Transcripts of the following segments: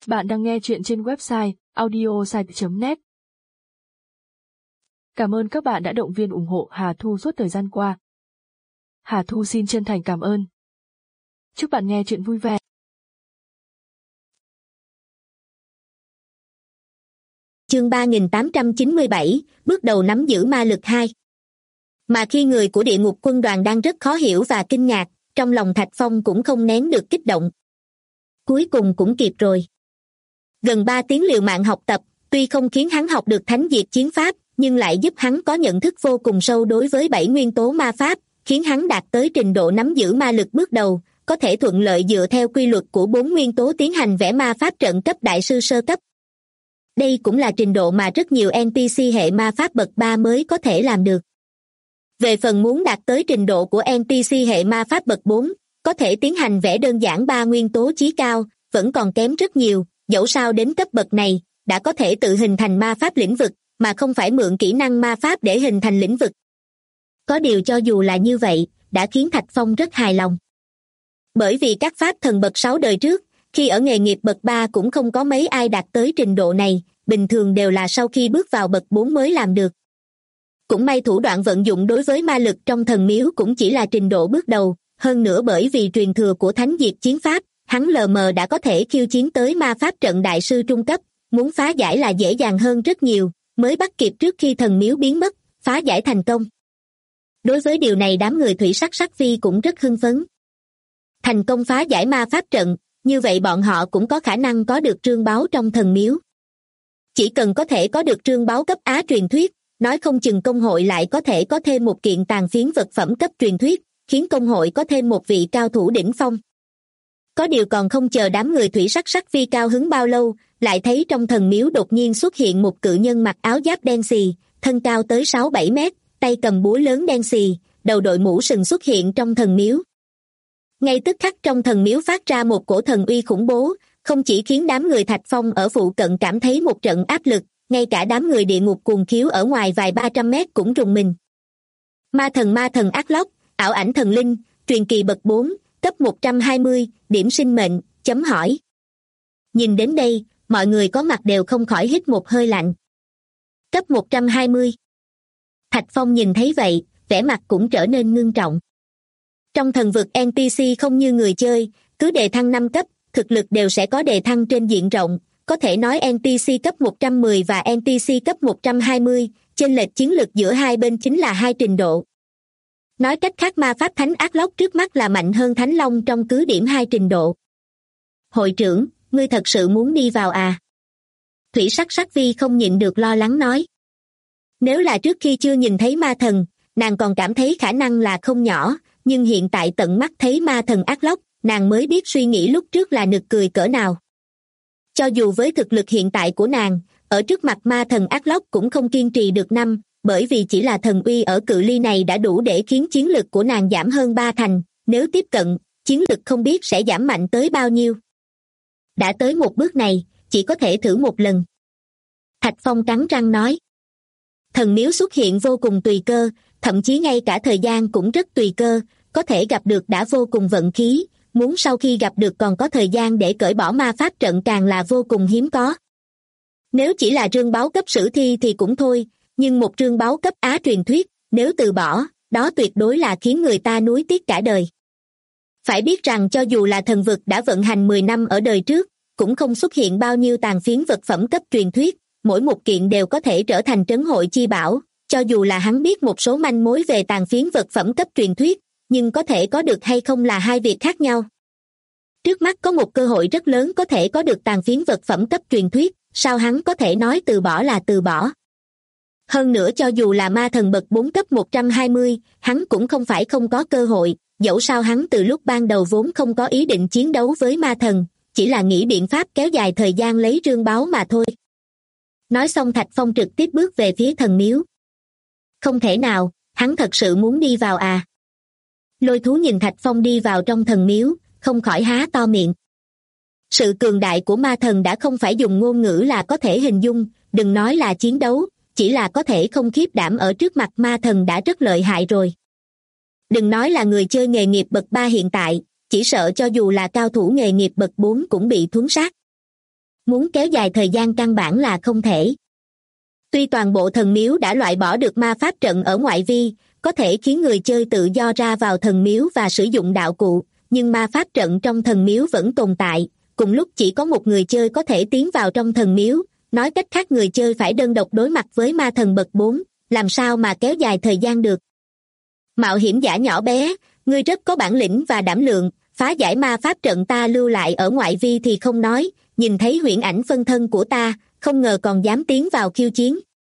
Bạn đang nghe chuyện trên website audiosite.net. Cảm ơn các bạn đã động viên ủng hộ Hà Thu suốt thời gian qua. Hà Thu xin chân thành cảm ơn. Chúc bạn nghe chuyện vui vẻ. Chương 3897, bước đầu nắm giữ ma lực 2. Mà khi người của địa ngục quân đoàn đang rất khó hiểu và kinh ngạc, trong lòng Thạch Phong cũng không nén được kích động. Cuối cùng cũng kịp rồi. Gần 3 tiếng liều mạng học tập, tuy không khiến hắn học được thánh diệt chiến pháp, nhưng lại giúp hắn có nhận thức vô cùng sâu đối với 7 nguyên tố ma pháp, khiến hắn đạt tới trình độ nắm giữ ma lực bước đầu, có thể thuận lợi dựa theo quy luật của 4 nguyên tố tiến hành vẽ ma pháp trận cấp đại sư sơ cấp. Đây cũng là trình độ mà rất nhiều NPC hệ ma pháp bậc 3 mới có thể làm được. Về phần muốn đạt tới trình độ của NPC hệ ma pháp bậc 4, có thể tiến hành vẽ đơn giản 3 nguyên tố chí cao, vẫn còn kém rất nhiều, dẫu sao đến cấp bậc này, đã có thể tự hình thành ma pháp lĩnh vực, mà không phải mượn kỹ năng ma pháp để hình thành lĩnh vực. Có điều cho dù là như vậy, đã khiến Thạch Phong rất hài lòng. Bởi vì các pháp thần bậc 6 đời trước, khi ở nghề nghiệp bậc 3 cũng không có mấy ai đạt tới trình độ này, bình thường đều là sau khi bước vào bậc 4 mới làm được. Cũng may thủ đoạn vận dụng đối với ma lực trong thần miếu cũng chỉ là trình độ bước đầu, hơn nữa bởi vì truyền thừa của thánh diệt chiến pháp, hắn lờ mờ đã có thể khiêu chiến tới ma pháp trận đại sư trung cấp, muốn phá giải là dễ dàng hơn rất nhiều, mới bắt kịp trước khi thần miếu biến mất, phá giải thành công. Đối với điều này đám người thủy sắc sắc phi cũng rất hưng phấn. Thành công phá giải ma pháp trận, như vậy bọn họ cũng có khả năng có được trương báu trong thần miếu. Chỉ cần có thể có được trương báu cấp Á truyền thuyết, nói không chừng công hội lại có thể có thêm một kiện tàn phiến vật phẩm cấp truyền thuyết, khiến công hội có thêm một vị cao thủ đỉnh phong. Có điều còn không chờ đám người thủy sắc sắc phi cao hứng bao lâu, lại thấy trong thần miếu đột nhiên xuất hiện một cự nhân mặc áo giáp đen xì, thân cao tới 6-7 mét, tay cầm búa lớn đen xì, đầu đội mũ sừng xuất hiện trong thần miếu. Ngay tức khắc trong thần miếu phát ra một cổ thần uy khủng bố, không chỉ khiến đám người Thạch Phong ở phụ cận cảm thấy một trận áp lực, ngay cả đám người địa ngục cuồng khiếu ở ngoài vài 300 mét cũng rùng mình. Ma thần ác lóc, ảo ảnh thần linh, truyền kỳ bậc 4, cấp 120, điểm sinh mệnh, chấm hỏi. Nhìn đến đây, mọi người có mặt đều không khỏi hít một hơi lạnh. Cấp 120. Thạch Phong nhìn thấy vậy, vẻ mặt cũng trở nên ngưng trọng. Trong thần vực NPC không như người chơi, cứ đề thăng 5 cấp, thực lực đều sẽ có đề thăng trên diện rộng, có thể nói NPC cấp 110 và NPC cấp 120, chênh lệch chiến lược giữa hai bên chính là 2 trình độ. Nói cách khác ma pháp thánh ác lóc trước mắt là mạnh hơn thánh long trong cứ điểm 2 trình độ. Hội trưởng, ngươi thật sự muốn đi vào à? Thủy sắc sắc vi không nhịn được lo lắng nói. Nếu là trước khi chưa nhìn thấy ma thần, nàng còn cảm thấy khả năng là không nhỏ, nhưng hiện tại tận mắt thấy ma thần ác lóc, nàng mới biết suy nghĩ lúc trước là nực cười cỡ nào. Cho dù với thực lực hiện tại của nàng, ở trước mặt ma thần ác lóc cũng không kiên trì được năm, bởi vì chỉ là thần uy ở cự ly này đã đủ để khiến chiến lực của nàng giảm hơn 3 thành, nếu tiếp cận, chiến lực không biết sẽ giảm mạnh tới bao nhiêu. Đã tới một bước này, chỉ có thể thử một lần. Thạch Phong cắn răng nói. Thần miếu xuất hiện vô cùng tùy cơ, thậm chí ngay cả thời gian cũng rất tùy cơ, có thể gặp được đã vô cùng vận khí, muốn sau khi gặp được còn có thời gian để cởi bỏ ma pháp trận càng là vô cùng hiếm có. Nếu chỉ là trương báu cấp sử thi thì cũng thôi, nhưng một trương báu cấp Á truyền thuyết, nếu từ bỏ, đó tuyệt đối là khiến người ta nuối tiếc cả đời. Phải biết rằng cho dù là thần vực đã vận hành 10 năm ở đời trước, cũng không xuất hiện bao nhiêu tàn phiến vật phẩm cấp truyền thuyết, mỗi một kiện đều có thể trở thành trấn hội chi bảo, cho dù là hắn biết một số manh mối về tàn phiến vật phẩm cấp truyền thuyết, nhưng có thể có được hay không là 2 việc khác nhau. Trước mắt có một cơ hội rất lớn có thể có được tàn phiến vật phẩm cấp truyền thuyết, sao hắn có thể nói từ bỏ là từ bỏ. Hơn nữa cho dù là ma thần bậc 4 cấp 120, hắn cũng không phải không có cơ hội, dẫu sao hắn từ lúc ban đầu vốn không có ý định chiến đấu với ma thần, chỉ là nghĩ biện pháp kéo dài thời gian lấy trương báu mà thôi. Nói xong Thạch Phong trực tiếp bước về phía thần miếu. Không thể nào, hắn thật sự muốn đi vào à? Lôi thú nhìn Thạch Phong đi vào trong thần miếu, không khỏi há to miệng. Sự cường đại của ma thần đã không phải dùng ngôn ngữ là có thể hình dung, đừng nói là chiến đấu, chỉ là có thể không khiếp đảm ở trước mặt ma thần đã rất lợi hại rồi. Đừng nói là người chơi nghề nghiệp bậc 3 hiện tại, chỉ sợ cho dù là cao thủ nghề nghiệp bậc 4 cũng bị thuấn sát. muốn kéo dài thời gian căn bản là không thể. Tuy toàn bộ thần miếu đã loại bỏ được ma pháp trận ở ngoại vi, có thể khiến người chơi tự do ra vào thần miếu và sử dụng đạo cụ, nhưng ma pháp trận trong thần miếu vẫn tồn tại, cùng lúc chỉ có một người chơi có thể tiến vào trong thần miếu, nói cách khác người chơi phải đơn độc đối mặt với ma thần bậc 4, làm sao mà kéo dài thời gian được. Mạo hiểm giả nhỏ bé, ngươi rất có bản lĩnh và đảm lượng, phá giải ma pháp trận ta lưu lại ở ngoại vi thì không nói, nhìn thấy huyễn ảnh phân thân của ta, không ngờ còn dám tiến vào khiêu chiến.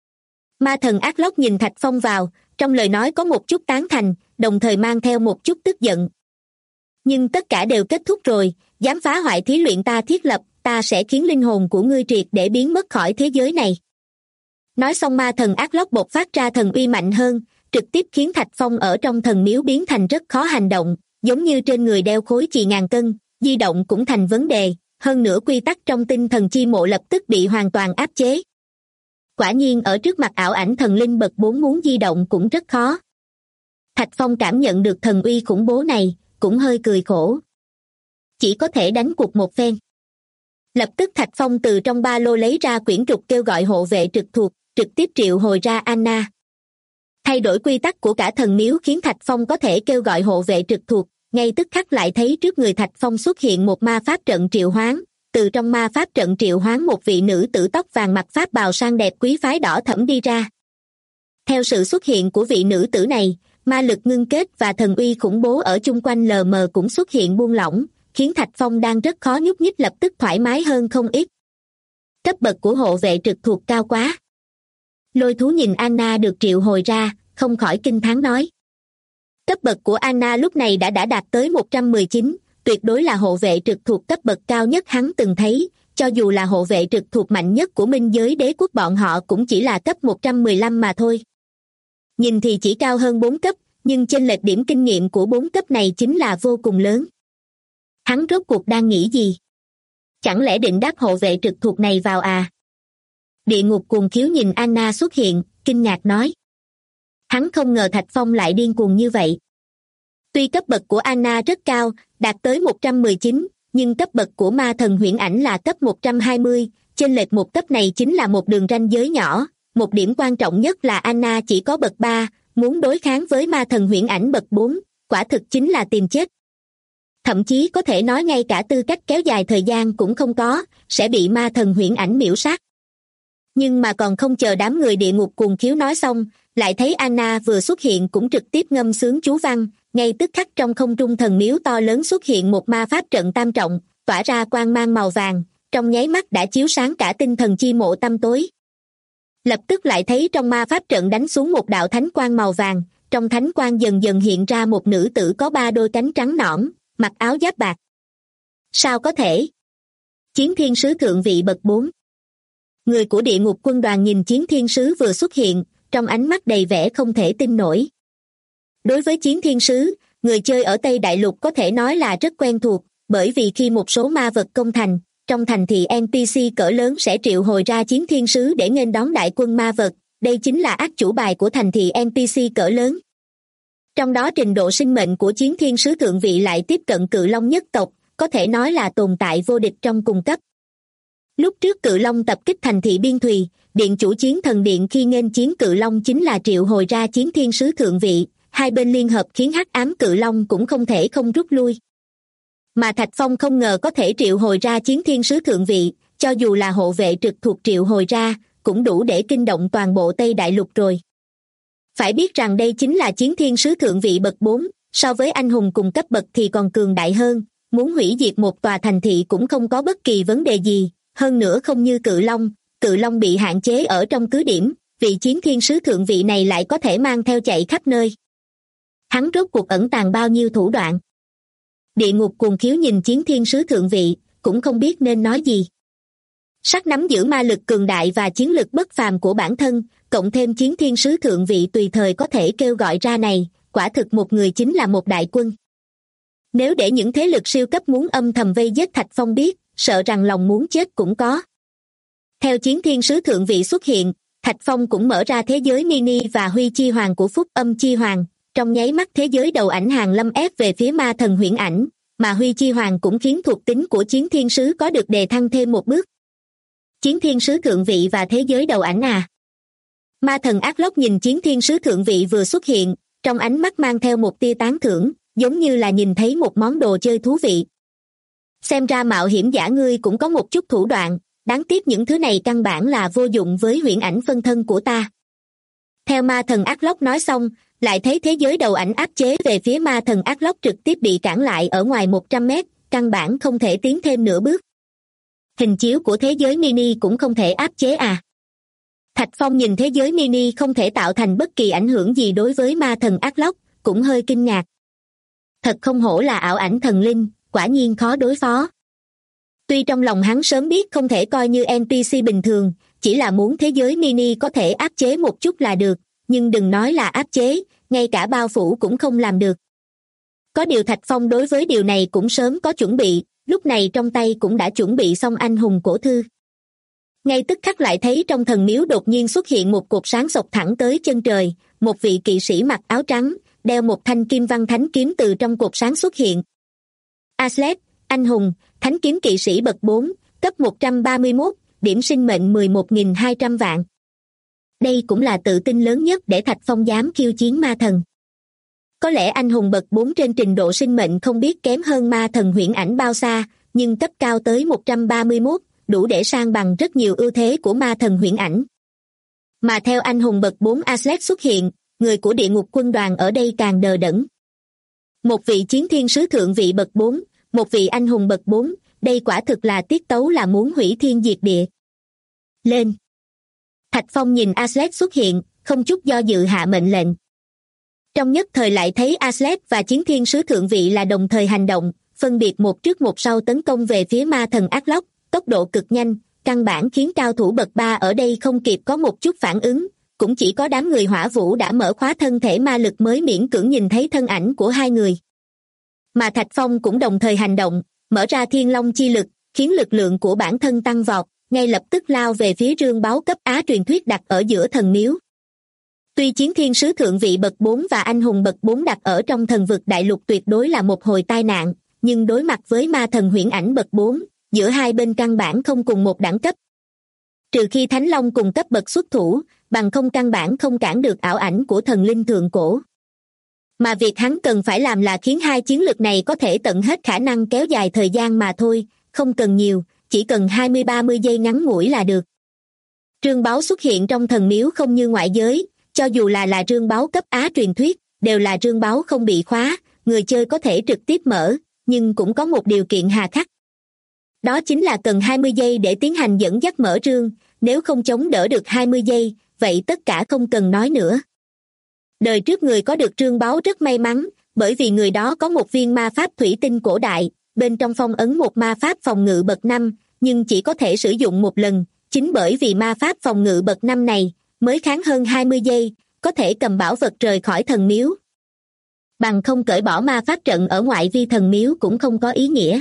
Ma thần ác lóc nhìn Thạch Phong vào, trong lời nói có một chút tán thành, đồng thời mang theo một chút tức giận. Nhưng tất cả đều kết thúc rồi, dám phá hoại thí luyện ta thiết lập, ta sẽ khiến linh hồn của ngươi triệt để biến mất khỏi thế giới này. Nói xong ma thần ác lóc bộc phát ra thần uy mạnh hơn, trực tiếp khiến Thạch Phong ở trong thần miếu biến thành rất khó hành động, giống như trên người đeo khối chì ngàn cân, di động cũng thành vấn đề, hơn nữa quy tắc trong tinh thần chi mộ lập tức bị hoàn toàn áp chế. Quả nhiên ở trước mặt ảo ảnh thần linh bậc 4 muốn di động cũng rất khó. Thạch Phong cảm nhận được thần uy khủng bố này, cũng hơi cười khổ. Chỉ có thể đánh cuộc một phen. Lập tức Thạch Phong từ trong ba lô lấy ra quyển trục kêu gọi hộ vệ trực thuộc, trực tiếp triệu hồi ra Anna. Thay đổi quy tắc của cả thần miếu khiến Thạch Phong có thể kêu gọi hộ vệ trực thuộc, ngay tức khắc lại thấy trước người Thạch Phong xuất hiện một ma pháp trận triệu hoán, từ trong ma pháp trận triệu hoán một vị nữ tử tóc vàng mặc pháp bào sang đẹp quý phái đỏ thẫm đi ra. Theo sự xuất hiện của vị nữ tử này, ma lực ngưng kết và thần uy khủng bố ở chung quanh lờ mờ cũng xuất hiện buông lỏng, khiến Thạch Phong đang rất khó nhúc nhích lập tức thoải mái hơn không ít. Cấp bậc của hộ vệ trực thuộc cao quá. Lôi thú nhìn Anna được triệu hồi ra, không khỏi kinh thán nói. Cấp bậc của Anna lúc này đã đạt tới 119, tuyệt đối là hộ vệ trực thuộc cấp bậc cao nhất hắn từng thấy, cho dù là hộ vệ trực thuộc mạnh nhất của minh giới đế quốc bọn họ cũng chỉ là cấp 115 mà thôi. Nhìn thì chỉ cao hơn 4 cấp, nhưng chênh lệch điểm kinh nghiệm của 4 cấp này chính là vô cùng lớn. Hắn rốt cuộc đang nghĩ gì? Chẳng lẽ định đáp hộ vệ trực thuộc này vào à? Địa ngục cuồng khiếu nhìn Anna xuất hiện, kinh ngạc nói. Hắn không ngờ Thạch Phong lại điên cuồng như vậy. Tuy cấp bậc của Anna rất cao, đạt tới 119, nhưng cấp bậc của ma thần huyễn ảnh là cấp 120, chênh lệch một cấp này chính là một đường ranh giới nhỏ. Một điểm quan trọng nhất là Anna chỉ có bậc 3, muốn đối kháng với ma thần huyễn ảnh bậc 4, quả thực chính là tìm chết. Thậm chí có thể nói ngay cả tư cách kéo dài thời gian cũng không có, sẽ bị ma thần huyễn ảnh miểu sát. Nhưng mà còn không chờ đám người địa ngục cuồng khiếu nói xong, lại thấy Anna vừa xuất hiện cũng trực tiếp ngâm sướng chú văn, ngay tức khắc trong không trung thần miếu to lớn xuất hiện một ma pháp trận tam trọng, tỏa ra quang mang màu vàng, trong nháy mắt đã chiếu sáng cả tinh thần chi mộ tăm tối. Lập tức lại thấy trong ma pháp trận đánh xuống một đạo thánh quang màu vàng, trong thánh quang dần dần hiện ra một nữ tử có 3 đôi cánh trắng nõn, mặc áo giáp bạc. Sao có thể? Chiến thiên sứ thượng vị bậc 4. Người của địa ngục quân đoàn nhìn chiến thiên sứ vừa xuất hiện, trong ánh mắt đầy vẻ không thể tin nổi. Đối với chiến thiên sứ, người chơi ở Tây Đại Lục có thể nói là rất quen thuộc, bởi vì khi một số ma vật công thành, trong thành thị NPC cỡ lớn sẽ triệu hồi ra chiến thiên sứ để nghênh đón đại quân ma vật, đây chính là ác chủ bài của thành thị NPC cỡ lớn. Trong đó trình độ sinh mệnh của chiến thiên sứ thượng vị lại tiếp cận cự long nhất tộc, có thể nói là tồn tại vô địch trong cùng cấp. Lúc trước cự long tập kích thành thị Biên Thùy, điện chủ chiến thần điện khi nghênh chiến cự long chính là triệu hồi ra chiến thiên sứ thượng vị, hai bên liên hợp khiến hắc ám cự long cũng không thể không rút lui. Mà Thạch Phong không ngờ có thể triệu hồi ra chiến thiên sứ thượng vị, cho dù là hộ vệ trực thuộc triệu hồi ra, cũng đủ để kinh động toàn bộ Tây Đại Lục rồi. Phải biết rằng đây chính là chiến thiên sứ thượng vị bậc 4, so với anh hùng cùng cấp bậc thì còn cường đại hơn, muốn hủy diệt một tòa thành thị cũng không có bất kỳ vấn đề gì, hơn nữa không như cự long bị hạn chế ở trong cứ điểm, vị chiến thiên sứ thượng vị này lại có thể mang theo chạy khắp nơi. Hắn rốt cuộc ẩn tàng bao nhiêu thủ đoạn? Địa ngục cuồng khiếu nhìn chiến thiên sứ thượng vị, cũng không biết nên nói gì. Sắc nắm giữ ma lực cường đại và chiến lực bất phàm của bản thân, cộng thêm chiến thiên sứ thượng vị tùy thời có thể kêu gọi ra này, quả thực một người chính là một đại quân. Nếu để những thế lực siêu cấp muốn âm thầm vây giết Thạch Phong biết, sợ rằng lòng muốn chết cũng có. Theo chiến thiên sứ thượng vị xuất hiện, Thạch Phong cũng mở ra thế giới mini và huy chi hoàng của phúc âm chi hoàng, trong nháy mắt thế giới đầu ảnh hàng lâm ép về phía ma thần huyễn ảnh, mà huy chi hoàng cũng khiến thuộc tính của chiến thiên sứ có được đề thăng thêm một bước. Chiến thiên sứ thượng vị và thế giới đầu ảnh à? Ma thần ác lóc nhìn chiến thiên sứ thượng vị vừa xuất hiện, trong ánh mắt mang theo một tia tán thưởng, giống như là nhìn thấy một món đồ chơi thú vị. Xem ra mạo hiểm giả ngươi cũng có một chút thủ đoạn, đáng tiếc những thứ này căn bản là vô dụng với huyễn ảnh phân thân của ta. Theo ma thần ác lóc nói xong, lại thấy thế giới đầu ảnh áp chế về phía ma thần ác lóc trực tiếp bị cản lại ở ngoài 100 mét, căn bản không thể tiến thêm nửa bước. Hình chiếu của thế giới mini cũng không thể áp chế à? Thạch Phong nhìn thế giới mini không thể tạo thành bất kỳ ảnh hưởng gì đối với ma thần ác lóc, cũng hơi kinh ngạc. Thật không hổ là ảo ảnh thần linh, quả nhiên khó đối phó. Tuy trong lòng hắn sớm biết không thể coi như NPC bình thường, chỉ là muốn thế giới mini có thể áp chế một chút là được, nhưng đừng nói là áp chế, ngay cả bao phủ cũng không làm được. Có điều Thạch Phong đối với điều này cũng sớm có chuẩn bị, lúc này trong tay cũng đã chuẩn bị xong anh hùng cổ thư. Ngay tức khắc lại thấy trong thần miếu đột nhiên xuất hiện một cột sáng xộc thẳng tới chân trời, một vị kỵ sĩ mặc áo trắng, đeo một thanh kim văn thánh kiếm từ trong cột sáng xuất hiện. Aslet, anh hùng, thánh kiếm kỵ sĩ bậc 4, cấp 131, điểm sinh mệnh 11.200 vạn. Đây cũng là tự tin lớn nhất để Thạch Phong dám khiêu chiến ma thần. Có lẽ anh hùng bậc 4 trên trình độ sinh mệnh không biết kém hơn ma thần huyễn ảnh bao xa, nhưng cấp cao tới 131, đủ để sang bằng rất nhiều ưu thế của ma thần huyễn ảnh. Mà theo anh hùng bậc 4 Aslet xuất hiện, người của địa ngục quân đoàn ở đây càng đờ đẫn. Một vị chiến thiên sứ thượng vị bậc 4, một vị anh hùng bậc 4, đây quả thực là tiết tấu là muốn hủy thiên diệt địa. Lên! Thạch Phong nhìn Aslet xuất hiện, không chút do dự hạ mệnh lệnh. Trong nhất thời lại thấy Aslet và chiến thiên sứ thượng vị là đồng thời hành động, phân biệt một trước một sau tấn công về phía ma thần ác lóc, tốc độ cực nhanh, căn bản khiến cao thủ bậc 3 ở đây không kịp có một chút phản ứng, cũng chỉ có đám người hỏa vũ đã mở khóa thân thể ma lực mới miễn cưỡng nhìn thấy thân ảnh của hai người. Mà Thạch Phong cũng đồng thời hành động, mở ra thiên long chi lực, khiến lực lượng của bản thân tăng vọt, ngay lập tức lao về phía rương báu cấp Á truyền thuyết đặt ở giữa thần miếu. Tuy chiến thiên sứ thượng vị bậc 4 và anh hùng bậc 4 đặt ở trong thần vực đại lục tuyệt đối là một hồi tai nạn, nhưng đối mặt với ma thần huyễn ảnh bậc 4, giữa hai bên căn bản không cùng một đẳng cấp. Trừ khi Thánh Long cùng cấp bậc xuất thủ, bằng không căn bản không cản được ảo ảnh của thần linh thượng cổ. Mà việc hắn cần phải làm là khiến hai chiến lực này có thể tận hết khả năng kéo dài thời gian mà thôi, không cần nhiều, chỉ cần 20-30 giây ngắn ngủi là được. Trương báu xuất hiện trong thần miếu không như ngoại giới, cho dù là trương báu cấp Á truyền thuyết, đều là trương báu không bị khóa, người chơi có thể trực tiếp mở, nhưng cũng có một điều kiện hà khắc. Đó chính là cần 20 giây để tiến hành dẫn dắt mở trương, nếu không chống đỡ được 20 giây, vậy tất cả không cần nói nữa. Đời trước người có được trương báu rất may mắn, bởi vì người đó có một viên ma pháp thủy tinh cổ đại, bên trong phong ấn một ma pháp phòng ngự bậc 5, nhưng chỉ có thể sử dụng một lần, chính bởi vì ma pháp phòng ngự bậc 5 này, mới kháng hơn 20 giây, có thể cầm bảo vật rời khỏi thần miếu. Bằng không cởi bỏ ma pháp trận ở ngoại vi thần miếu cũng không có ý nghĩa.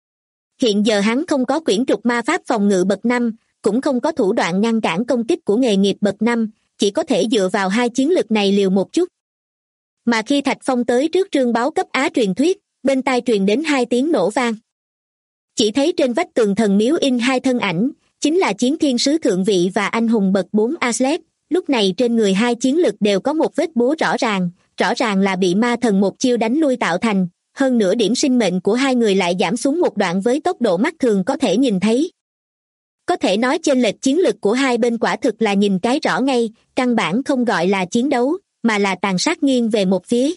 Hiện giờ hắn không có quyển trục ma pháp phòng ngự bậc 5, cũng không có thủ đoạn ngăn cản công kích của nghề nghiệp bậc 5, chỉ có thể dựa vào hai chiến lực này liều một chút. Mà khi Thạch Phong tới trước trương báu cấp Á truyền thuyết, bên tai truyền đến hai tiếng nổ vang. Chỉ thấy trên vách tường thần miếu in hai thân ảnh, chính là chiến thiên sứ thượng vị và anh hùng bậc 4 Aslet. Lúc này trên người hai chiến lực đều có một vết búa rõ ràng là bị ma thần một chiêu đánh lui tạo thành, hơn nữa điểm sinh mệnh của hai người lại giảm xuống một đoạn với tốc độ mắt thường có thể nhìn thấy. Có thể nói chênh lệch chiến lực của hai bên quả thực là nhìn cái rõ ngay, căn bản không gọi là chiến đấu, mà là tàn sát nghiêng về một phía.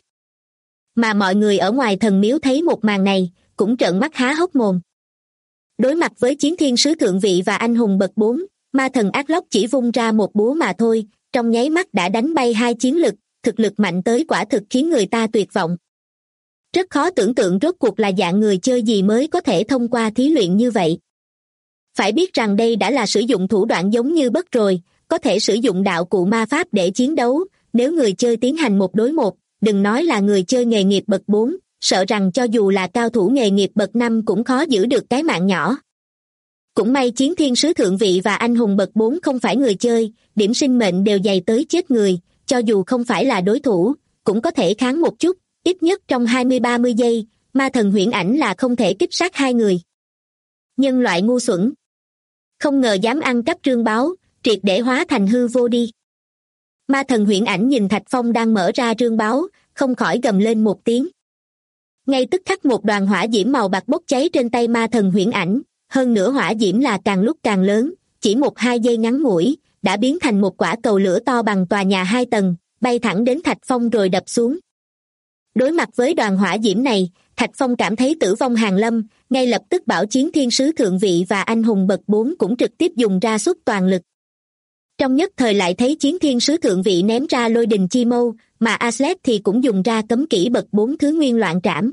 Mà mọi người ở ngoài thần miếu thấy một màn này, cũng trợn mắt há hốc mồm. Đối mặt với chiến thiên sứ thượng vị và anh hùng bậc 4, ma thần ác lóc chỉ vung ra một búa mà thôi, trong nháy mắt đã đánh bay hai chiến lực, thực lực mạnh tới quả thực khiến người ta tuyệt vọng. Rất khó tưởng tượng rốt cuộc là dạng người chơi gì mới có thể thông qua thí luyện như vậy. Phải biết rằng đây đã là sử dụng thủ đoạn giống như bất rồi, có thể sử dụng đạo cụ ma pháp để chiến đấu, nếu người chơi tiến hành một đối một, đừng nói là người chơi nghề nghiệp bậc 4, sợ rằng cho dù là cao thủ nghề nghiệp bậc 5 cũng khó giữ được cái mạng nhỏ. Cũng may chiến thiên sứ thượng vị và anh hùng bậc 4 không phải người chơi, điểm sinh mệnh đều dày tới chết người, cho dù không phải là đối thủ, cũng có thể kháng một chút, ít nhất trong 20-30 giây, ma thần huyễn ảnh là không thể kích sát hai người. Nhân loại ngu xuẩn. Không ngờ dám ăn cắp trương báu, triệt để hóa thành hư vô đi. Ma thần Huyễn Ảnh nhìn Thạch Phong đang mở ra trương báu, không khỏi gầm lên một tiếng. Ngay tức khắc một đoàn hỏa diễm màu bạc bốc cháy trên tay ma thần Huyễn Ảnh, hơn nữa hỏa diễm là càng lúc càng lớn, chỉ 1-2 giây ngắn ngủi, đã biến thành một quả cầu lửa to bằng tòa nhà 2 tầng, bay thẳng đến Thạch Phong rồi đập xuống. Đối mặt với đoàn hỏa diễm này, Thạch Phong cảm thấy tử vong hàng lâm, ngay lập tức Bảo Chiến Thiên Sứ Thượng Vị và Anh Hùng bậc 4 cũng trực tiếp dùng ra suất toàn lực. Trong nhất thời lại thấy Chiến Thiên Sứ Thượng Vị ném ra lôi đình chi mâu, mà Aslet thì cũng dùng ra cấm kỹ bậc 4 thứ nguyên loạn trảm.